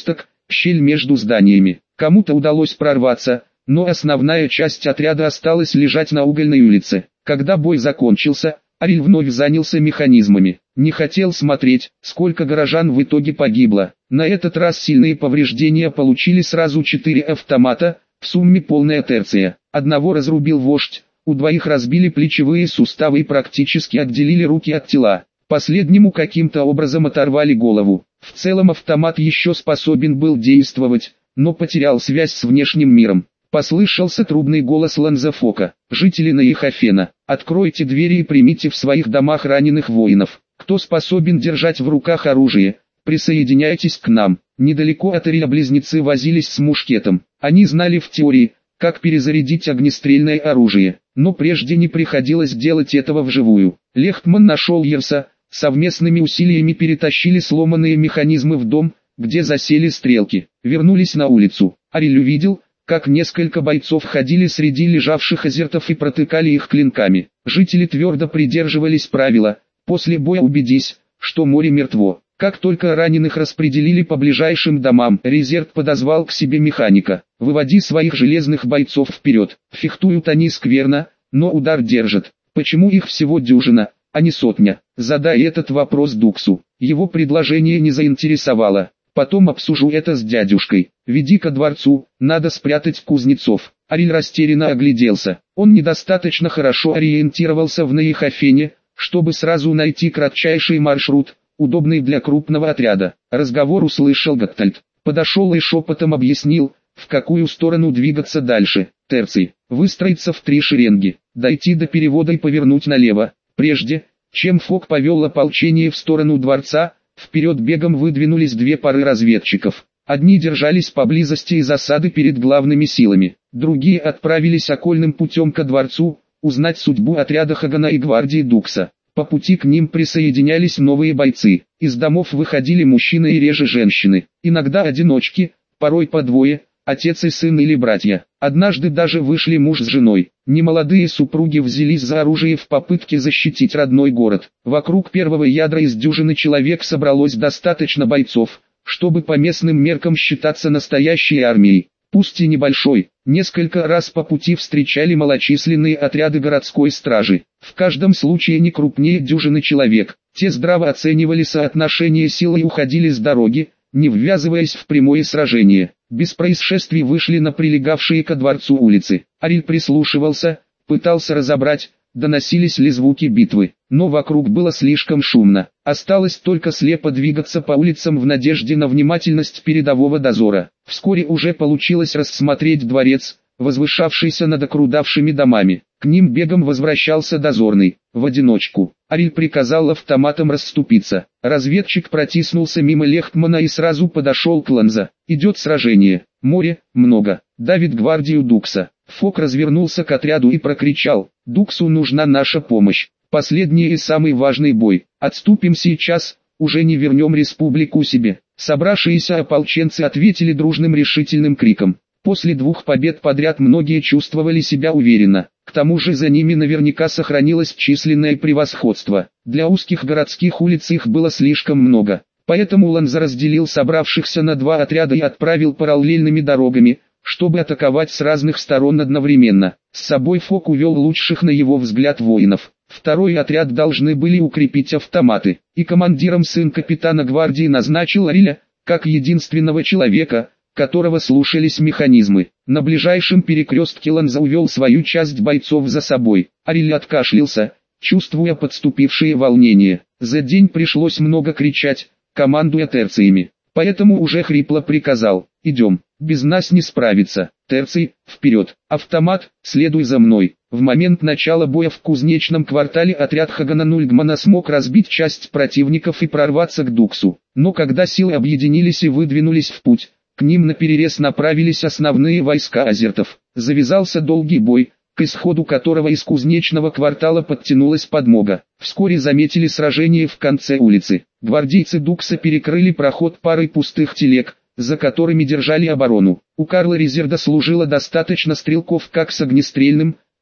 щель между зданиями. Кому-то удалось прорваться, но основная часть отряда осталась лежать на угольной улице. Когда бой закончился, Ариль вновь занялся механизмами. Не хотел смотреть, сколько горожан в итоге погибло. На этот раз сильные повреждения получили сразу 4 автомата, в сумме полная терция. Одного разрубил вождь, у двоих разбили плечевые суставы и практически отделили руки от тела. Последнему каким-то образом оторвали голову. В целом автомат еще способен был действовать, но потерял связь с внешним миром. Послышался трубный голос Ланзафока. «Жители Наихофена, откройте двери и примите в своих домах раненых воинов. Кто способен держать в руках оружие, присоединяйтесь к нам». Недалеко от Ариля близнецы возились с мушкетом. Они знали в теории, как перезарядить огнестрельное оружие, но прежде не приходилось делать этого вживую. Лехтман нашел Ерса, совместными усилиями перетащили сломанные механизмы в дом, где засели стрелки. Вернулись на улицу. Ариль увидел, как несколько бойцов ходили среди лежавших азертов и протыкали их клинками. Жители твердо придерживались правила: после боя убедись, что море мертво. Как только раненых распределили по ближайшим домам, Резерт подозвал к себе механика. «Выводи своих железных бойцов вперед. Фехтуют они скверно, но удар держат. Почему их всего дюжина, а не сотня?» Задай этот вопрос Дуксу. Его предложение не заинтересовало. «Потом обсужу это с дядюшкой. Веди ко дворцу, надо спрятать кузнецов». Ариль растерянно огляделся. Он недостаточно хорошо ориентировался в Наихофене, чтобы сразу найти кратчайший маршрут, удобный для крупного отряда. Разговор услышал Готтальд. Подошел и шепотом объяснил, в какую сторону двигаться дальше. Терций. Выстроиться в 3 шеренги. Дойти до перевода и повернуть налево. Прежде, чем Фок повел ополчение в сторону дворца, вперед бегом выдвинулись 2 пары разведчиков. Одни держались поблизости из засады перед главными силами. Другие отправились окольным путем ко дворцу, узнать судьбу отряда Хагана и гвардии Дукса. По пути к ним присоединялись новые бойцы. Из домов выходили мужчины и реже женщины. Иногда одиночки, порой по двое, отец и сын или братья. Однажды даже вышли муж с женой. Немолодые супруги взялись за оружие в попытке защитить родной город. Вокруг первого ядра из дюжины человек собралось достаточно бойцов, чтобы по местным меркам считаться настоящей армией. Пусть и небольшой, несколько раз по пути встречали малочисленные отряды городской стражи. В каждом случае не крупнее дюжины человек. Те здраво оценивали соотношение сил и уходили с дороги, не ввязываясь в прямое сражение. Без происшествий вышли на прилегавшие ко дворцу улицы. Ариль прислушивался, пытался разобрать, доносились ли звуки битвы, но вокруг было слишком шумно. Осталось только слепо двигаться по улицам в надежде на внимательность передового дозора. Вскоре уже получилось рассмотреть дворец, возвышавшийся над окружавшими домами. К ним бегом возвращался дозорный, в одиночку. Ариль приказал автоматом расступиться. Разведчик протиснулся мимо Лехтмана и сразу подошел к Ланза. «Идет сражение. Море, много. Давит гвардию Дукса». Фок развернулся к отряду и прокричал: «Дуксу нужна наша помощь. Последний и самый важный бой. Отступим сейчас, уже не вернем республику себе». Собравшиеся ополченцы ответили дружным решительным криком. После 2 побед подряд многие чувствовали себя уверенно. К тому же за ними наверняка сохранилось численное превосходство. Для узких городских улиц их было слишком много. Поэтому Ланза разделил собравшихся на 2 отряда и отправил параллельными дорогами, чтобы атаковать с разных сторон одновременно. С собой Фок увел лучших на его взгляд воинов. Второй отряд должны были укрепить автоматы, и командиром сын капитана гвардии назначил Ариля, как единственного человека, которого слушались механизмы. На ближайшем перекрестке Ланза увел свою часть бойцов за собой. Ариль откашлялся, чувствуя подступившее волнение. За день пришлось много кричать, командуя терциями. Поэтому уже хрипло приказал: «Идем, без нас не справиться. Терций, вперед! Автомат, следуй за мной!» В момент начала боя в кузнечном квартале отряд Хагана Нульгмана смог разбить часть противников и прорваться к Дуксу. Но когда силы объединились и выдвинулись в путь, к ним наперерез направились основные войска азертов. Завязался долгий бой, к исходу которого из кузнечного квартала подтянулась подмога. Вскоре заметили сражение в конце улицы. Гвардейцы Дукса перекрыли проход парой пустых телег, за которыми держали оборону. У Карла Резерда служило достаточно стрелков как с огнестрельным,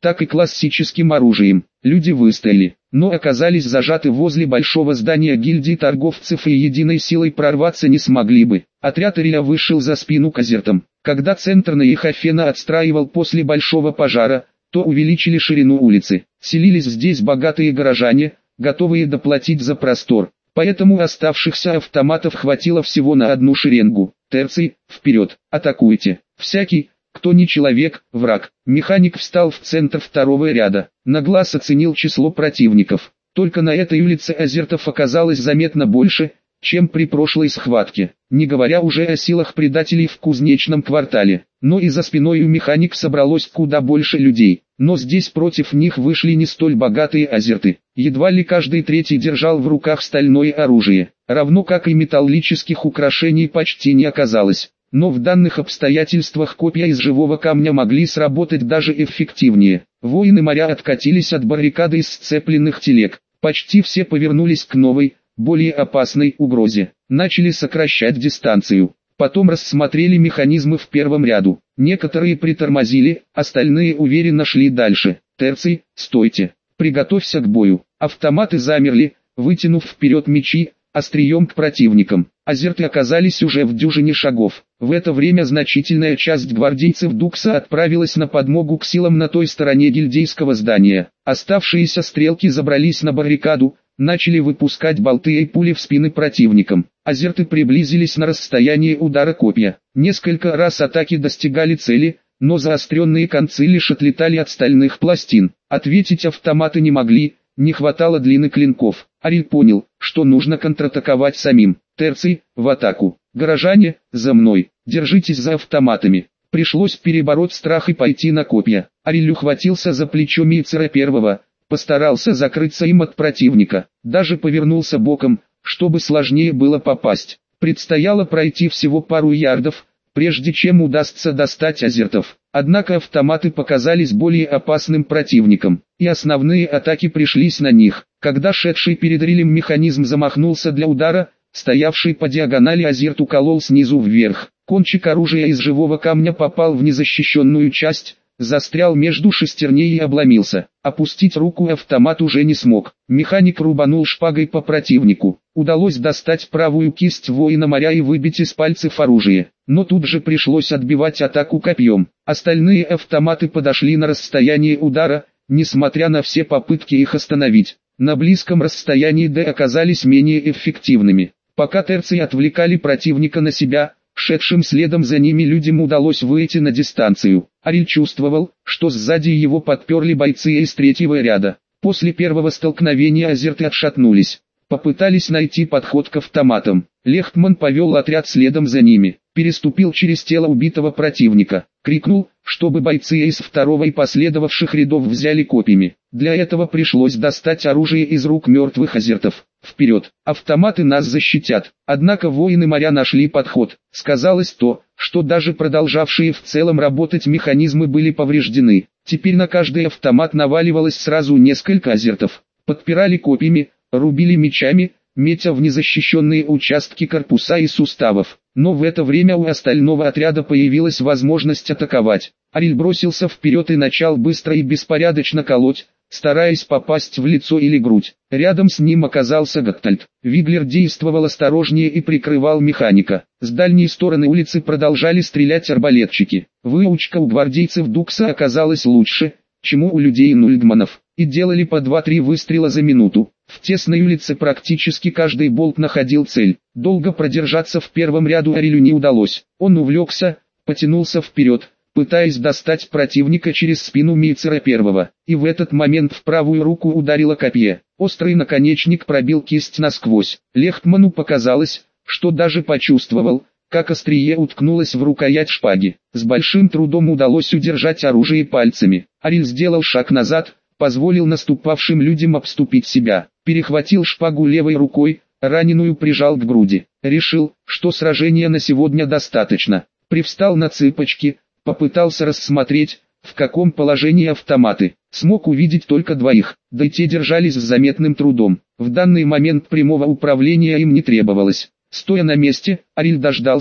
так и классическим оружием. Люди выстояли, но оказались зажаты возле большого здания гильдии торговцев и единой силой прорваться не смогли бы. Отряд Ариля вышел за спину к азертам. Когда центр Нейхофена отстраивал после большого пожара, то увеличили ширину улицы. Селились здесь богатые горожане, готовые доплатить за простор. Поэтому оставшихся автоматов хватило всего на одну шеренгу. Терций, вперед, атакуйте. Всякий, кто не человек, враг. Механик встал в центр второго ряда. На глаз оценил число противников. Только на этой улице азертов оказалось заметно больше, чем при прошлой схватке, не говоря уже о силах предателей в кузнечном квартале. Но и за спиной у механик собралось куда больше людей. Но здесь против них вышли не столь богатые азерты. Едва ли каждый третий держал в руках стальное оружие, равно как и металлических украшений почти не оказалось. Но в данных обстоятельствах копья из живого камня могли сработать даже эффективнее. Воины моря откатились от баррикады из сцепленных телег. Почти все повернулись к новой, более опасной угрозе. Начали сокращать дистанцию. Потом рассмотрели механизмы в первом ряду. Некоторые притормозили, остальные уверенно шли дальше. Терций, стойте. Приготовься к бою. Автоматы замерли, вытянув вперед мечи, острием к противникам. Азерты оказались уже в дюжине шагов. В это время значительная часть гвардейцев Дукса отправилась на подмогу к силам на той стороне гильдейского здания. Оставшиеся стрелки забрались на баррикаду, начали выпускать болты и пули в спины противникам. Азерты приблизились на расстояние удара копья. Несколько раз атаки достигали цели, но заостренные концы лишь отлетали от стальных пластин. Ответить автоматы не могли, не хватало длины клинков. Ариль понял, что нужно контратаковать самим. Терций, в атаку. Горожане, за мной. Держитесь за автоматами. Пришлось перебороть страх и пойти на копья. Ариль ухватился за плечо Мицера первого, постарался закрыться им от противника. Даже повернулся боком, чтобы сложнее было попасть. Предстояло пройти всего пару ярдов, прежде чем удастся достать азертов. Однако автоматы показались более опасным противником, и основные атаки пришлись на них. Когда шедший перед Рилем механизм замахнулся для удара, стоявший по диагонали азерт уколол снизу вверх. Кончик оружия из живого камня попал в незащищенную часть, застрял между шестерней и обломился. Опустить руку автомат уже не смог. Механик рубанул шпагой по противнику. Удалось достать правую кисть воина моря и выбить из пальцев оружие. Но тут же пришлось отбивать атаку копьем. Остальные автоматы подошли на расстояние удара, несмотря на все попытки их остановить. На близком расстоянии Д оказались менее эффективными. Пока терции отвлекали противника на себя, шедшим следом за ними людям удалось выйти на дистанцию. Ариль чувствовал, что сзади его подперли бойцы из третьего ряда. После первого столкновения азерты отшатнулись. Попытались найти подход к автоматам. Лехтман повел отряд следом за ними. Переступил через тело убитого противника. Крикнул, чтобы бойцы из второго и последовавших рядов взяли копьями. Для этого пришлось достать оружие из рук мертвых азертов. Вперед, автоматы нас защитят. Однако воины моря нашли подход. Сказалось то, что даже продолжавшие в целом работать механизмы были повреждены. Теперь на каждый автомат наваливалось сразу несколько азертов. Подпирали копьями, рубили мечами, метя в незащищенные участки корпуса и суставов. Но в это время у остального отряда появилась возможность атаковать. Ариль бросился вперед и начал быстро и беспорядочно колоть, стараясь попасть в лицо или грудь. Рядом с ним оказался Готтальд. Виглер действовал осторожнее и прикрывал механика. С дальней стороны улицы продолжали стрелять арбалетчики. Выучка у гвардейцев Дукса оказалась лучше, чем у людей Нульдманов, и делали по 2-3 выстрела за минуту. В тесной улице практически каждый болт находил цель. Долго продержаться в первом ряду Арилю не удалось. Он увлекся, потянулся вперед, пытаясь достать противника через спину Мицера первого. И в этот момент в правую руку ударило копье. Острый наконечник пробил кисть насквозь. Лехтману показалось, что даже почувствовал, как острие уткнулось в рукоять шпаги. С большим трудом удалось удержать оружие пальцами. Ариль сделал шаг назад, позволил наступавшим людям обступить себя. Перехватил шпагу левой рукой, раненую прижал к груди. Решил, что сражения на сегодня достаточно. Привстал на цыпочки, попытался рассмотреть, в каком положении автоматы. Смог увидеть только двоих, да и те держались с заметным трудом. В данный момент прямого управления им не требовалось. Стоя на месте, Ариль дождался,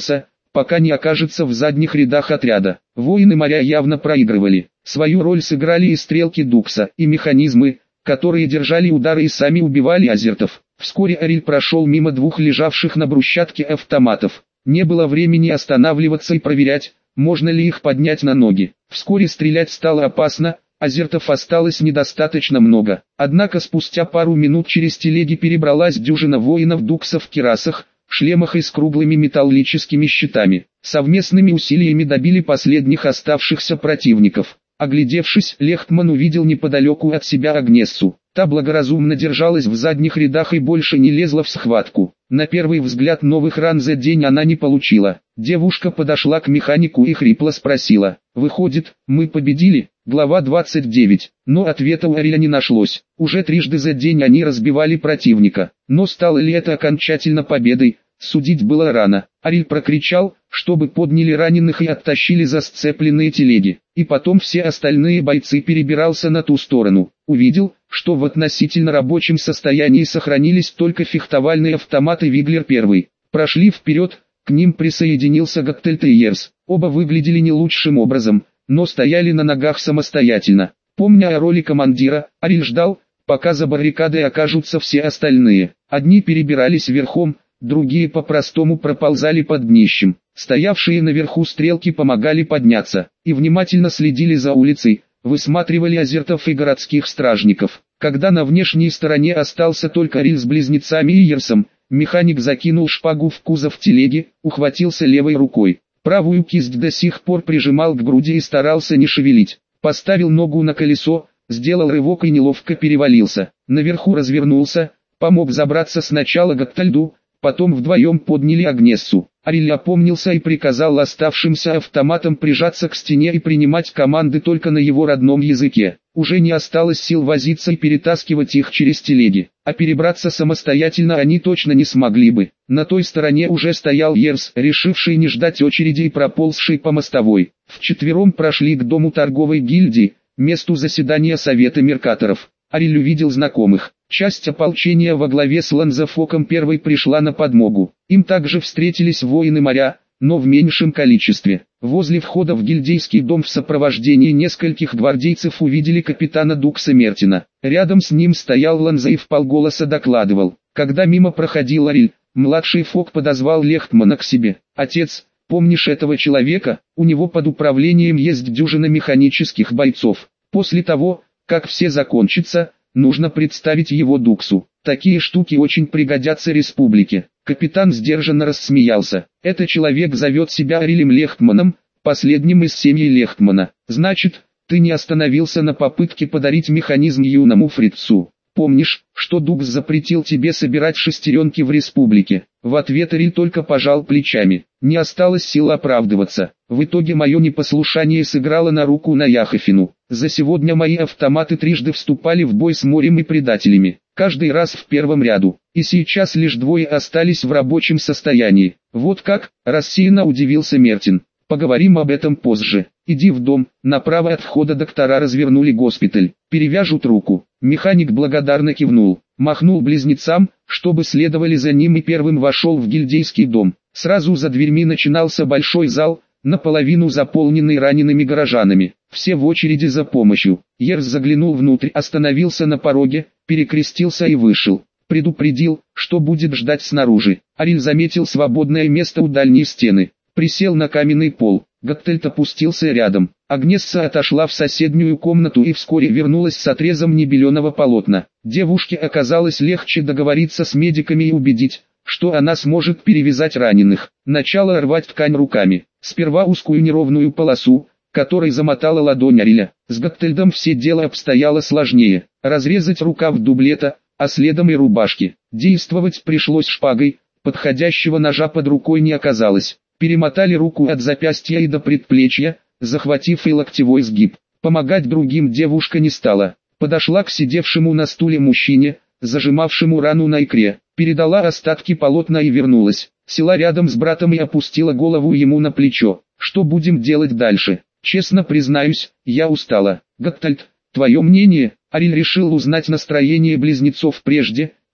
пока не окажется в задних рядах отряда. Воины моря явно проигрывали. Свою роль сыграли и стрелки Дукса, и механизмы, которые держали удары и сами убивали азертов. Вскоре Ариль прошел мимо двух лежавших на брусчатке автоматов. Не было времени останавливаться и проверять, можно ли их поднять на ноги. Вскоре стрелять стало опасно, азертов осталось недостаточно много. Однако спустя пару минут через телеги перебралась дюжина воинов Дукса в кирасах, шлемах и с круглыми металлическими щитами. Совместными усилиями добили последних оставшихся противников. Оглядевшись, Лехтман увидел неподалеку от себя Агнессу. Та благоразумно держалась в задних рядах и больше не лезла в схватку. На первый взгляд новых ран за день она не получила. Девушка подошла к механику и хрипло спросила: «Выходит, мы победили?» Глава 29. Но ответа у Ариля не нашлось. Уже трижды за день они разбивали противника. Но стало ли это окончательно победой, судить было рано. Ариль прокричал, чтобы подняли раненых и оттащили за сцепленные телеги. И потом все остальные бойцы перебирался на ту сторону. Увидел, что в относительно рабочем состоянии сохранились только фехтовальные автоматы Виглер-1. Прошли вперед, к ним присоединился Гаттельт и Йерс. Оба выглядели не лучшим образом, но стояли на ногах самостоятельно. Помня о роли командира, Ариль ждал, пока за баррикадой окажутся все остальные. Одни перебирались верхом, другие по-простому проползали под днищем. Стоявшие наверху стрелки помогали подняться, и внимательно следили за улицей, высматривали азертов и городских стражников. Когда на внешней стороне остался только Ариль с близнецами и Йерсом, механик закинул шпагу в кузов телеги, ухватился левой рукой. Правую кисть до сих пор прижимал к груди и старался не шевелить. Поставил ногу на колесо, сделал рывок и неловко перевалился. Наверху развернулся, помог забраться сначала Гаттельду, потом вдвоем подняли Агнессу. Ариль опомнился и приказал оставшимся автоматам прижаться к стене и принимать команды только на его родном языке. Уже не осталось сил возиться и перетаскивать их через телеги, а перебраться самостоятельно они точно не смогли бы. На той стороне уже стоял Йерс, решивший не ждать очереди и проползший по мостовой. Вчетвером прошли к дому торговой гильдии, месту заседания совета меркаторов. Ариль увидел знакомых. Часть ополчения во главе с Ланзафоком первой пришла на подмогу. Им также встретились воины моря, но в меньшем количестве. Возле входа в гильдейский дом в сопровождении нескольких гвардейцев увидели капитана Дукса Мертина. Рядом с ним стоял Ланза и вполголоса докладывал. Когда мимо проходил Ариль, младший Фок подозвал Лехтмана к себе. «Отец, помнишь этого человека? У него под управлением есть дюжина механических бойцов. После того, как все закончится, нужно представить его Дуксу. Такие штуки очень пригодятся республике». Капитан сдержанно рассмеялся. «Это человек зовет себя Арилем Лехтманом, последним из семьи Лехтмана. Значит, ты не остановился на попытке подарить механизм юному Фрицу. Помнишь, что Дукс запретил тебе собирать шестеренки в республике?» В ответ Ариль только пожал плечами. Не осталось сил оправдываться. В итоге мое непослушание сыграло на руку на Яхофину. За сегодня мои автоматы трижды вступали в бой с морем и предателями. Каждый раз в первом ряду. И сейчас лишь двое остались в рабочем состоянии. «Вот как?» – рассеянно удивился Мертин. «Поговорим об этом позже. Иди в дом». Направо от входа доктора развернули госпиталь. «Перевяжут руку». Механик благодарно кивнул. Махнул близнецам, чтобы следовали за ним, и первым вошел в гильдейский дом. Сразу за дверьми начинался большой зал, наполовину заполненный ранеными горожанами. Все в очереди за помощью. Йерс заглянул внутрь, остановился на пороге, перекрестился и вышел. Предупредил, что будет ждать снаружи. Ариль заметил свободное место у дальней стены. Присел на каменный пол. Гаттельт опустился рядом. Агнесса отошла в соседнюю комнату и вскоре вернулась с отрезом небеленого полотна. Девушке оказалось легче договориться с медиками и убедить, что она сможет перевязать раненых. Начала рвать ткань руками. Сперва узкую неровную полосу, которой замотала ладонь Ариля. С Гаттельдом все дело обстояло сложнее. Разрезать рукав дублета, а следом и рубашки. Действовать пришлось шпагой, подходящего ножа под рукой не оказалось. Перемотали руку от запястья и до предплечья, захватив и локтевой сгиб. Помогать другим девушка не стала. Подошла к сидевшему на стуле мужчине, зажимавшему рану на икре. Передала остатки полотна и вернулась. Села рядом с братом и опустила голову ему на плечо. «Что будем делать дальше? Честно признаюсь, я устала. Гаттельт, твое мнение?» Ариль решил узнать настроение близнецов прежде,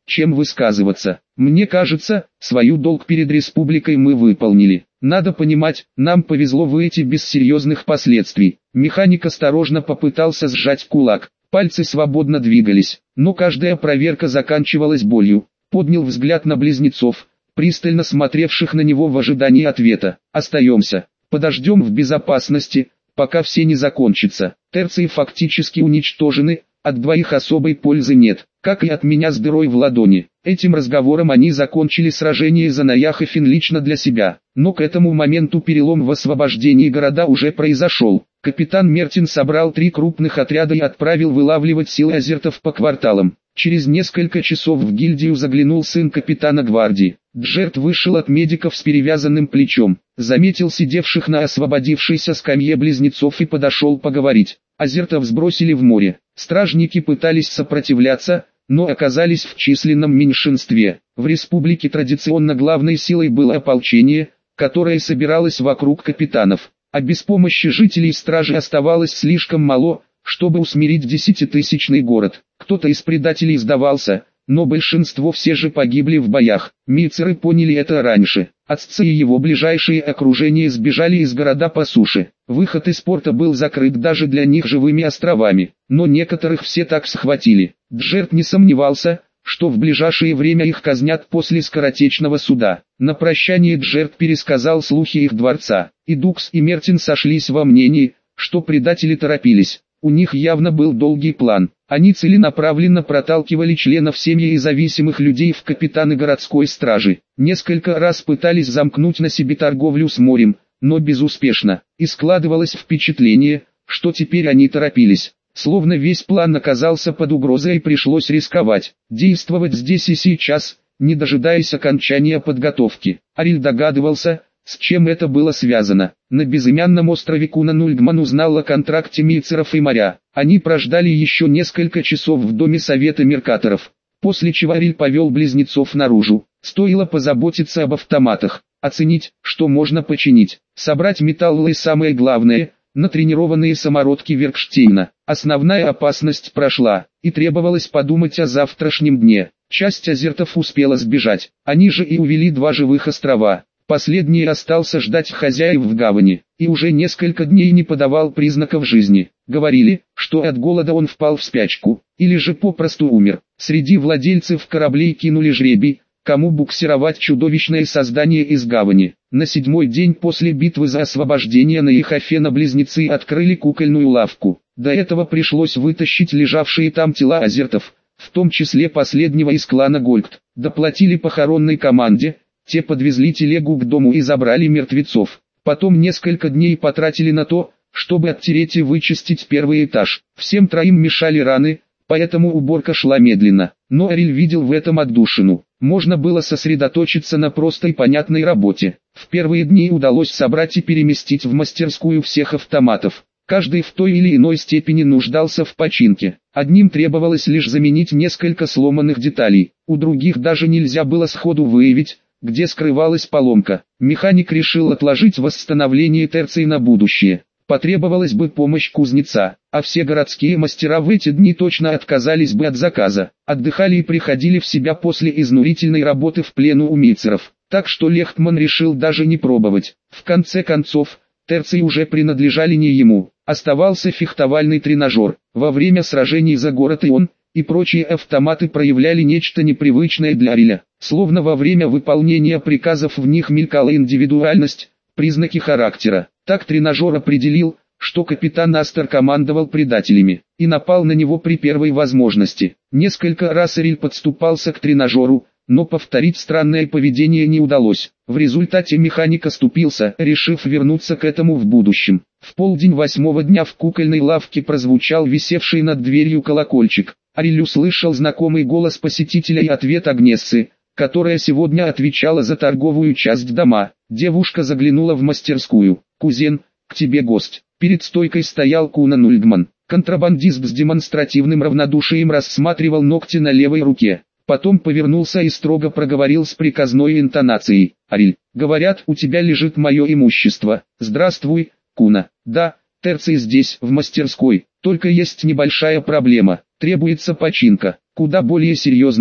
чем высказываться. Мне кажется, свою долг перед республикой мы выполнили. Надо понимать, нам повезло выйти без серьезных последствий. Механик осторожно попытался сжать кулак. Пальцы свободно двигались, но каждая проверка заканчивалась болью. Поднял взгляд на близнецов, пристально смотревших на него в ожидании ответа. Остаемся. Подождем в безопасности, пока все не закончится. Терции фактически уничтожены, от двоих особой пользы нет, как и от меня с дырой в ладони. Этим разговором они закончили сражение за Наяхафин лично для себя. Но к этому моменту перелом в освобождении города уже произошел. Капитан Мертин собрал 3 крупных отряда и отправил вылавливать силы азертов по кварталам. Через несколько часов в гильдию заглянул сын капитана гвардии. Джерт вышел от медиков с перевязанным плечом, заметил сидевших на освободившейся скамье близнецов и подошел поговорить. Азертов сбросили в море. Стражники пытались сопротивляться, но оказались в численном меньшинстве. В республике традиционно главной силой было ополчение, которое собиралось вокруг капитанов, а без помощи жителей стражи оставалось слишком мало, чтобы усмирить 10-тысячный город. Кто-то из предателей сдавался, но большинство все же погибли в боях. Мицеры поняли это раньше. Ацци и его ближайшее окружение сбежали из города по суше. Выход из порта был закрыт даже для них живыми островами, но некоторых все так схватили. Джерт не сомневался, что в ближайшее время их казнят после скоротечного суда. На прощание Джерт пересказал слухи их дворца, и Дукс и Мертин сошлись во мнении, что предатели торопились. У них явно был долгий план. Они целенаправленно проталкивали членов семьи и зависимых людей в капитаны городской стражи. Несколько раз пытались замкнуть на себе торговлю с морем, но безуспешно. И складывалось впечатление, что теперь они торопились. Словно весь план оказался под угрозой и пришлось рисковать. Действовать здесь и сейчас, не дожидаясь окончания подготовки. Ариль догадывался, с чем это было связано. На безымянном острове Куна-Нульгман узнал о контракте мицеров и моря. Они прождали еще несколько часов в доме совета меркаторов, после чего Ариль повел близнецов наружу. Стоило позаботиться об автоматах, оценить, что можно починить, собрать металлы и самое главное, натренированные самородки Веркштейна. Основная опасность прошла, и требовалось подумать о завтрашнем дне. Часть азертов успела сбежать, они же и увели 2 живых острова. Последний остался ждать хозяев в гавани, и уже несколько дней не подавал признаков жизни. Говорили, что от голода он впал в спячку, или же попросту умер. Среди владельцев кораблей кинули жребий, кому буксировать чудовищное создание из гавани. На 7-й день после битвы за освобождение Наяхафена близнецы открыли кукольную лавку. До этого пришлось вытащить лежавшие там тела азертов, в том числе последнего из клана Гольгт. Доплатили похоронной команде. Те подвезли телегу к дому и забрали мертвецов. Потом несколько дней потратили на то, чтобы оттереть и вычистить первый этаж. Всем 3 мешали раны, поэтому уборка шла медленно. Но Ариль видел в этом отдушину. Можно было сосредоточиться на простой понятной работе. В первые дни удалось собрать и переместить в мастерскую всех автоматов. Каждый в той или иной степени нуждался в починке. Одним требовалось лишь заменить несколько сломанных деталей. У других даже нельзя было сходу выявить, где скрывалась поломка. Механик решил отложить восстановление терций на будущее. Потребовалась бы помощь кузнеца, а все городские мастера в эти дни точно отказались бы от заказа. Отдыхали и приходили в себя после изнурительной работы в плену у мицеров. Так что Лехтман решил даже не пробовать. В конце концов, терции уже принадлежали не ему. Оставался фехтовальный тренажер. Во время сражений за город и прочие автоматы проявляли нечто непривычное для Ариля. Словно во время выполнения приказов в них мелькала индивидуальность, признаки характера. Так тренажер определил, что капитан Астер командовал предателями, и напал на него при первой возможности. Несколько раз Ариль подступался к тренажеру, но повторить странное поведение не удалось. В результате механик оступился, решив вернуться к этому в будущем. В полдень 8-го дня в кукольной лавке прозвучал висевший над дверью колокольчик. Ариль услышал знакомый голос посетителя и ответ Агнессы, которая сегодня отвечала за торговую часть дома. Девушка заглянула в мастерскую. «Кузен, к тебе гость». Перед стойкой стоял Куна Нульгман. Контрабандист с демонстративным равнодушием рассматривал ногти на левой руке. Потом повернулся и строго проговорил с приказной интонацией. «Ариль, говорят, у тебя лежит мое имущество. Здравствуй, Куна». «Да, терций здесь, в мастерской. Только есть небольшая проблема. Требуется починка, куда более серьезная,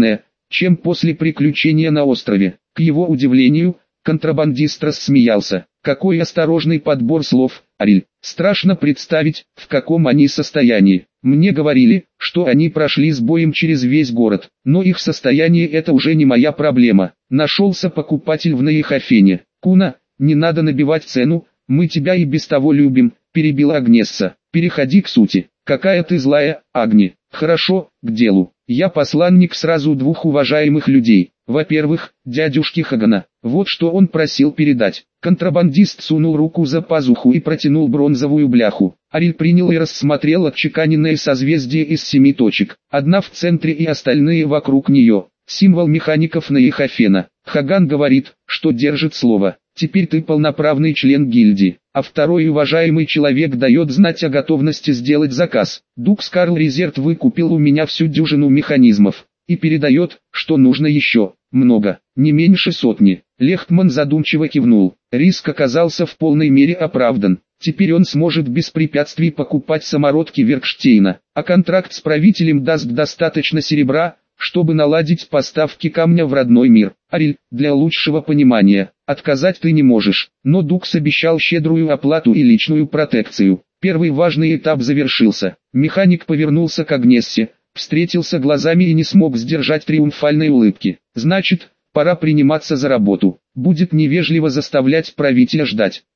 чем после приключения на острове. К его удивлению, контрабандист рассмеялся. Какой осторожный подбор слов, Ариль. Страшно представить, в каком они состоянии. Мне говорили, что они прошли с боем через весь город, но их состояние это уже не моя проблема. Нашелся покупатель в Нейхофене. Куна, не надо набивать цену, мы тебя и без того любим, перебила Агнесса. Переходи к сути. Какая ты злая, Агни. Хорошо, к делу. Я посланник сразу двух уважаемых людей. Во-первых, дядюшки Хагана. Вот что он просил передать. Контрабандист сунул руку за пазуху и протянул бронзовую бляху. Ариль принял и рассмотрел отчеканенное созвездие из 7 точек. Одна в центре и остальные вокруг нее. Символ механиков Нейхофена. Хаган говорит, что держит слово. Теперь ты полноправный член гильдии. А второй уважаемый человек дает знать о готовности сделать заказ. Дукс Карл Резерт выкупил у меня всю дюжину механизмов. И передает, что нужно еще, много, не меньше 100. Лехтман задумчиво кивнул. Риск оказался в полной мере оправдан. Теперь он сможет без препятствий покупать самородки Веркштейна, а контракт с правителем даст достаточно серебра, чтобы наладить поставки камня в родной мир. Ариль, для лучшего понимания, отказать ты не можешь, но Дукс обещал щедрую оплату и личную протекцию. Первый важный этап завершился. Механик повернулся к Агнессе, встретился глазами и не смог сдержать триумфальной улыбки. Значит, пора приниматься за работу. Будет невежливо заставлять правителя ждать.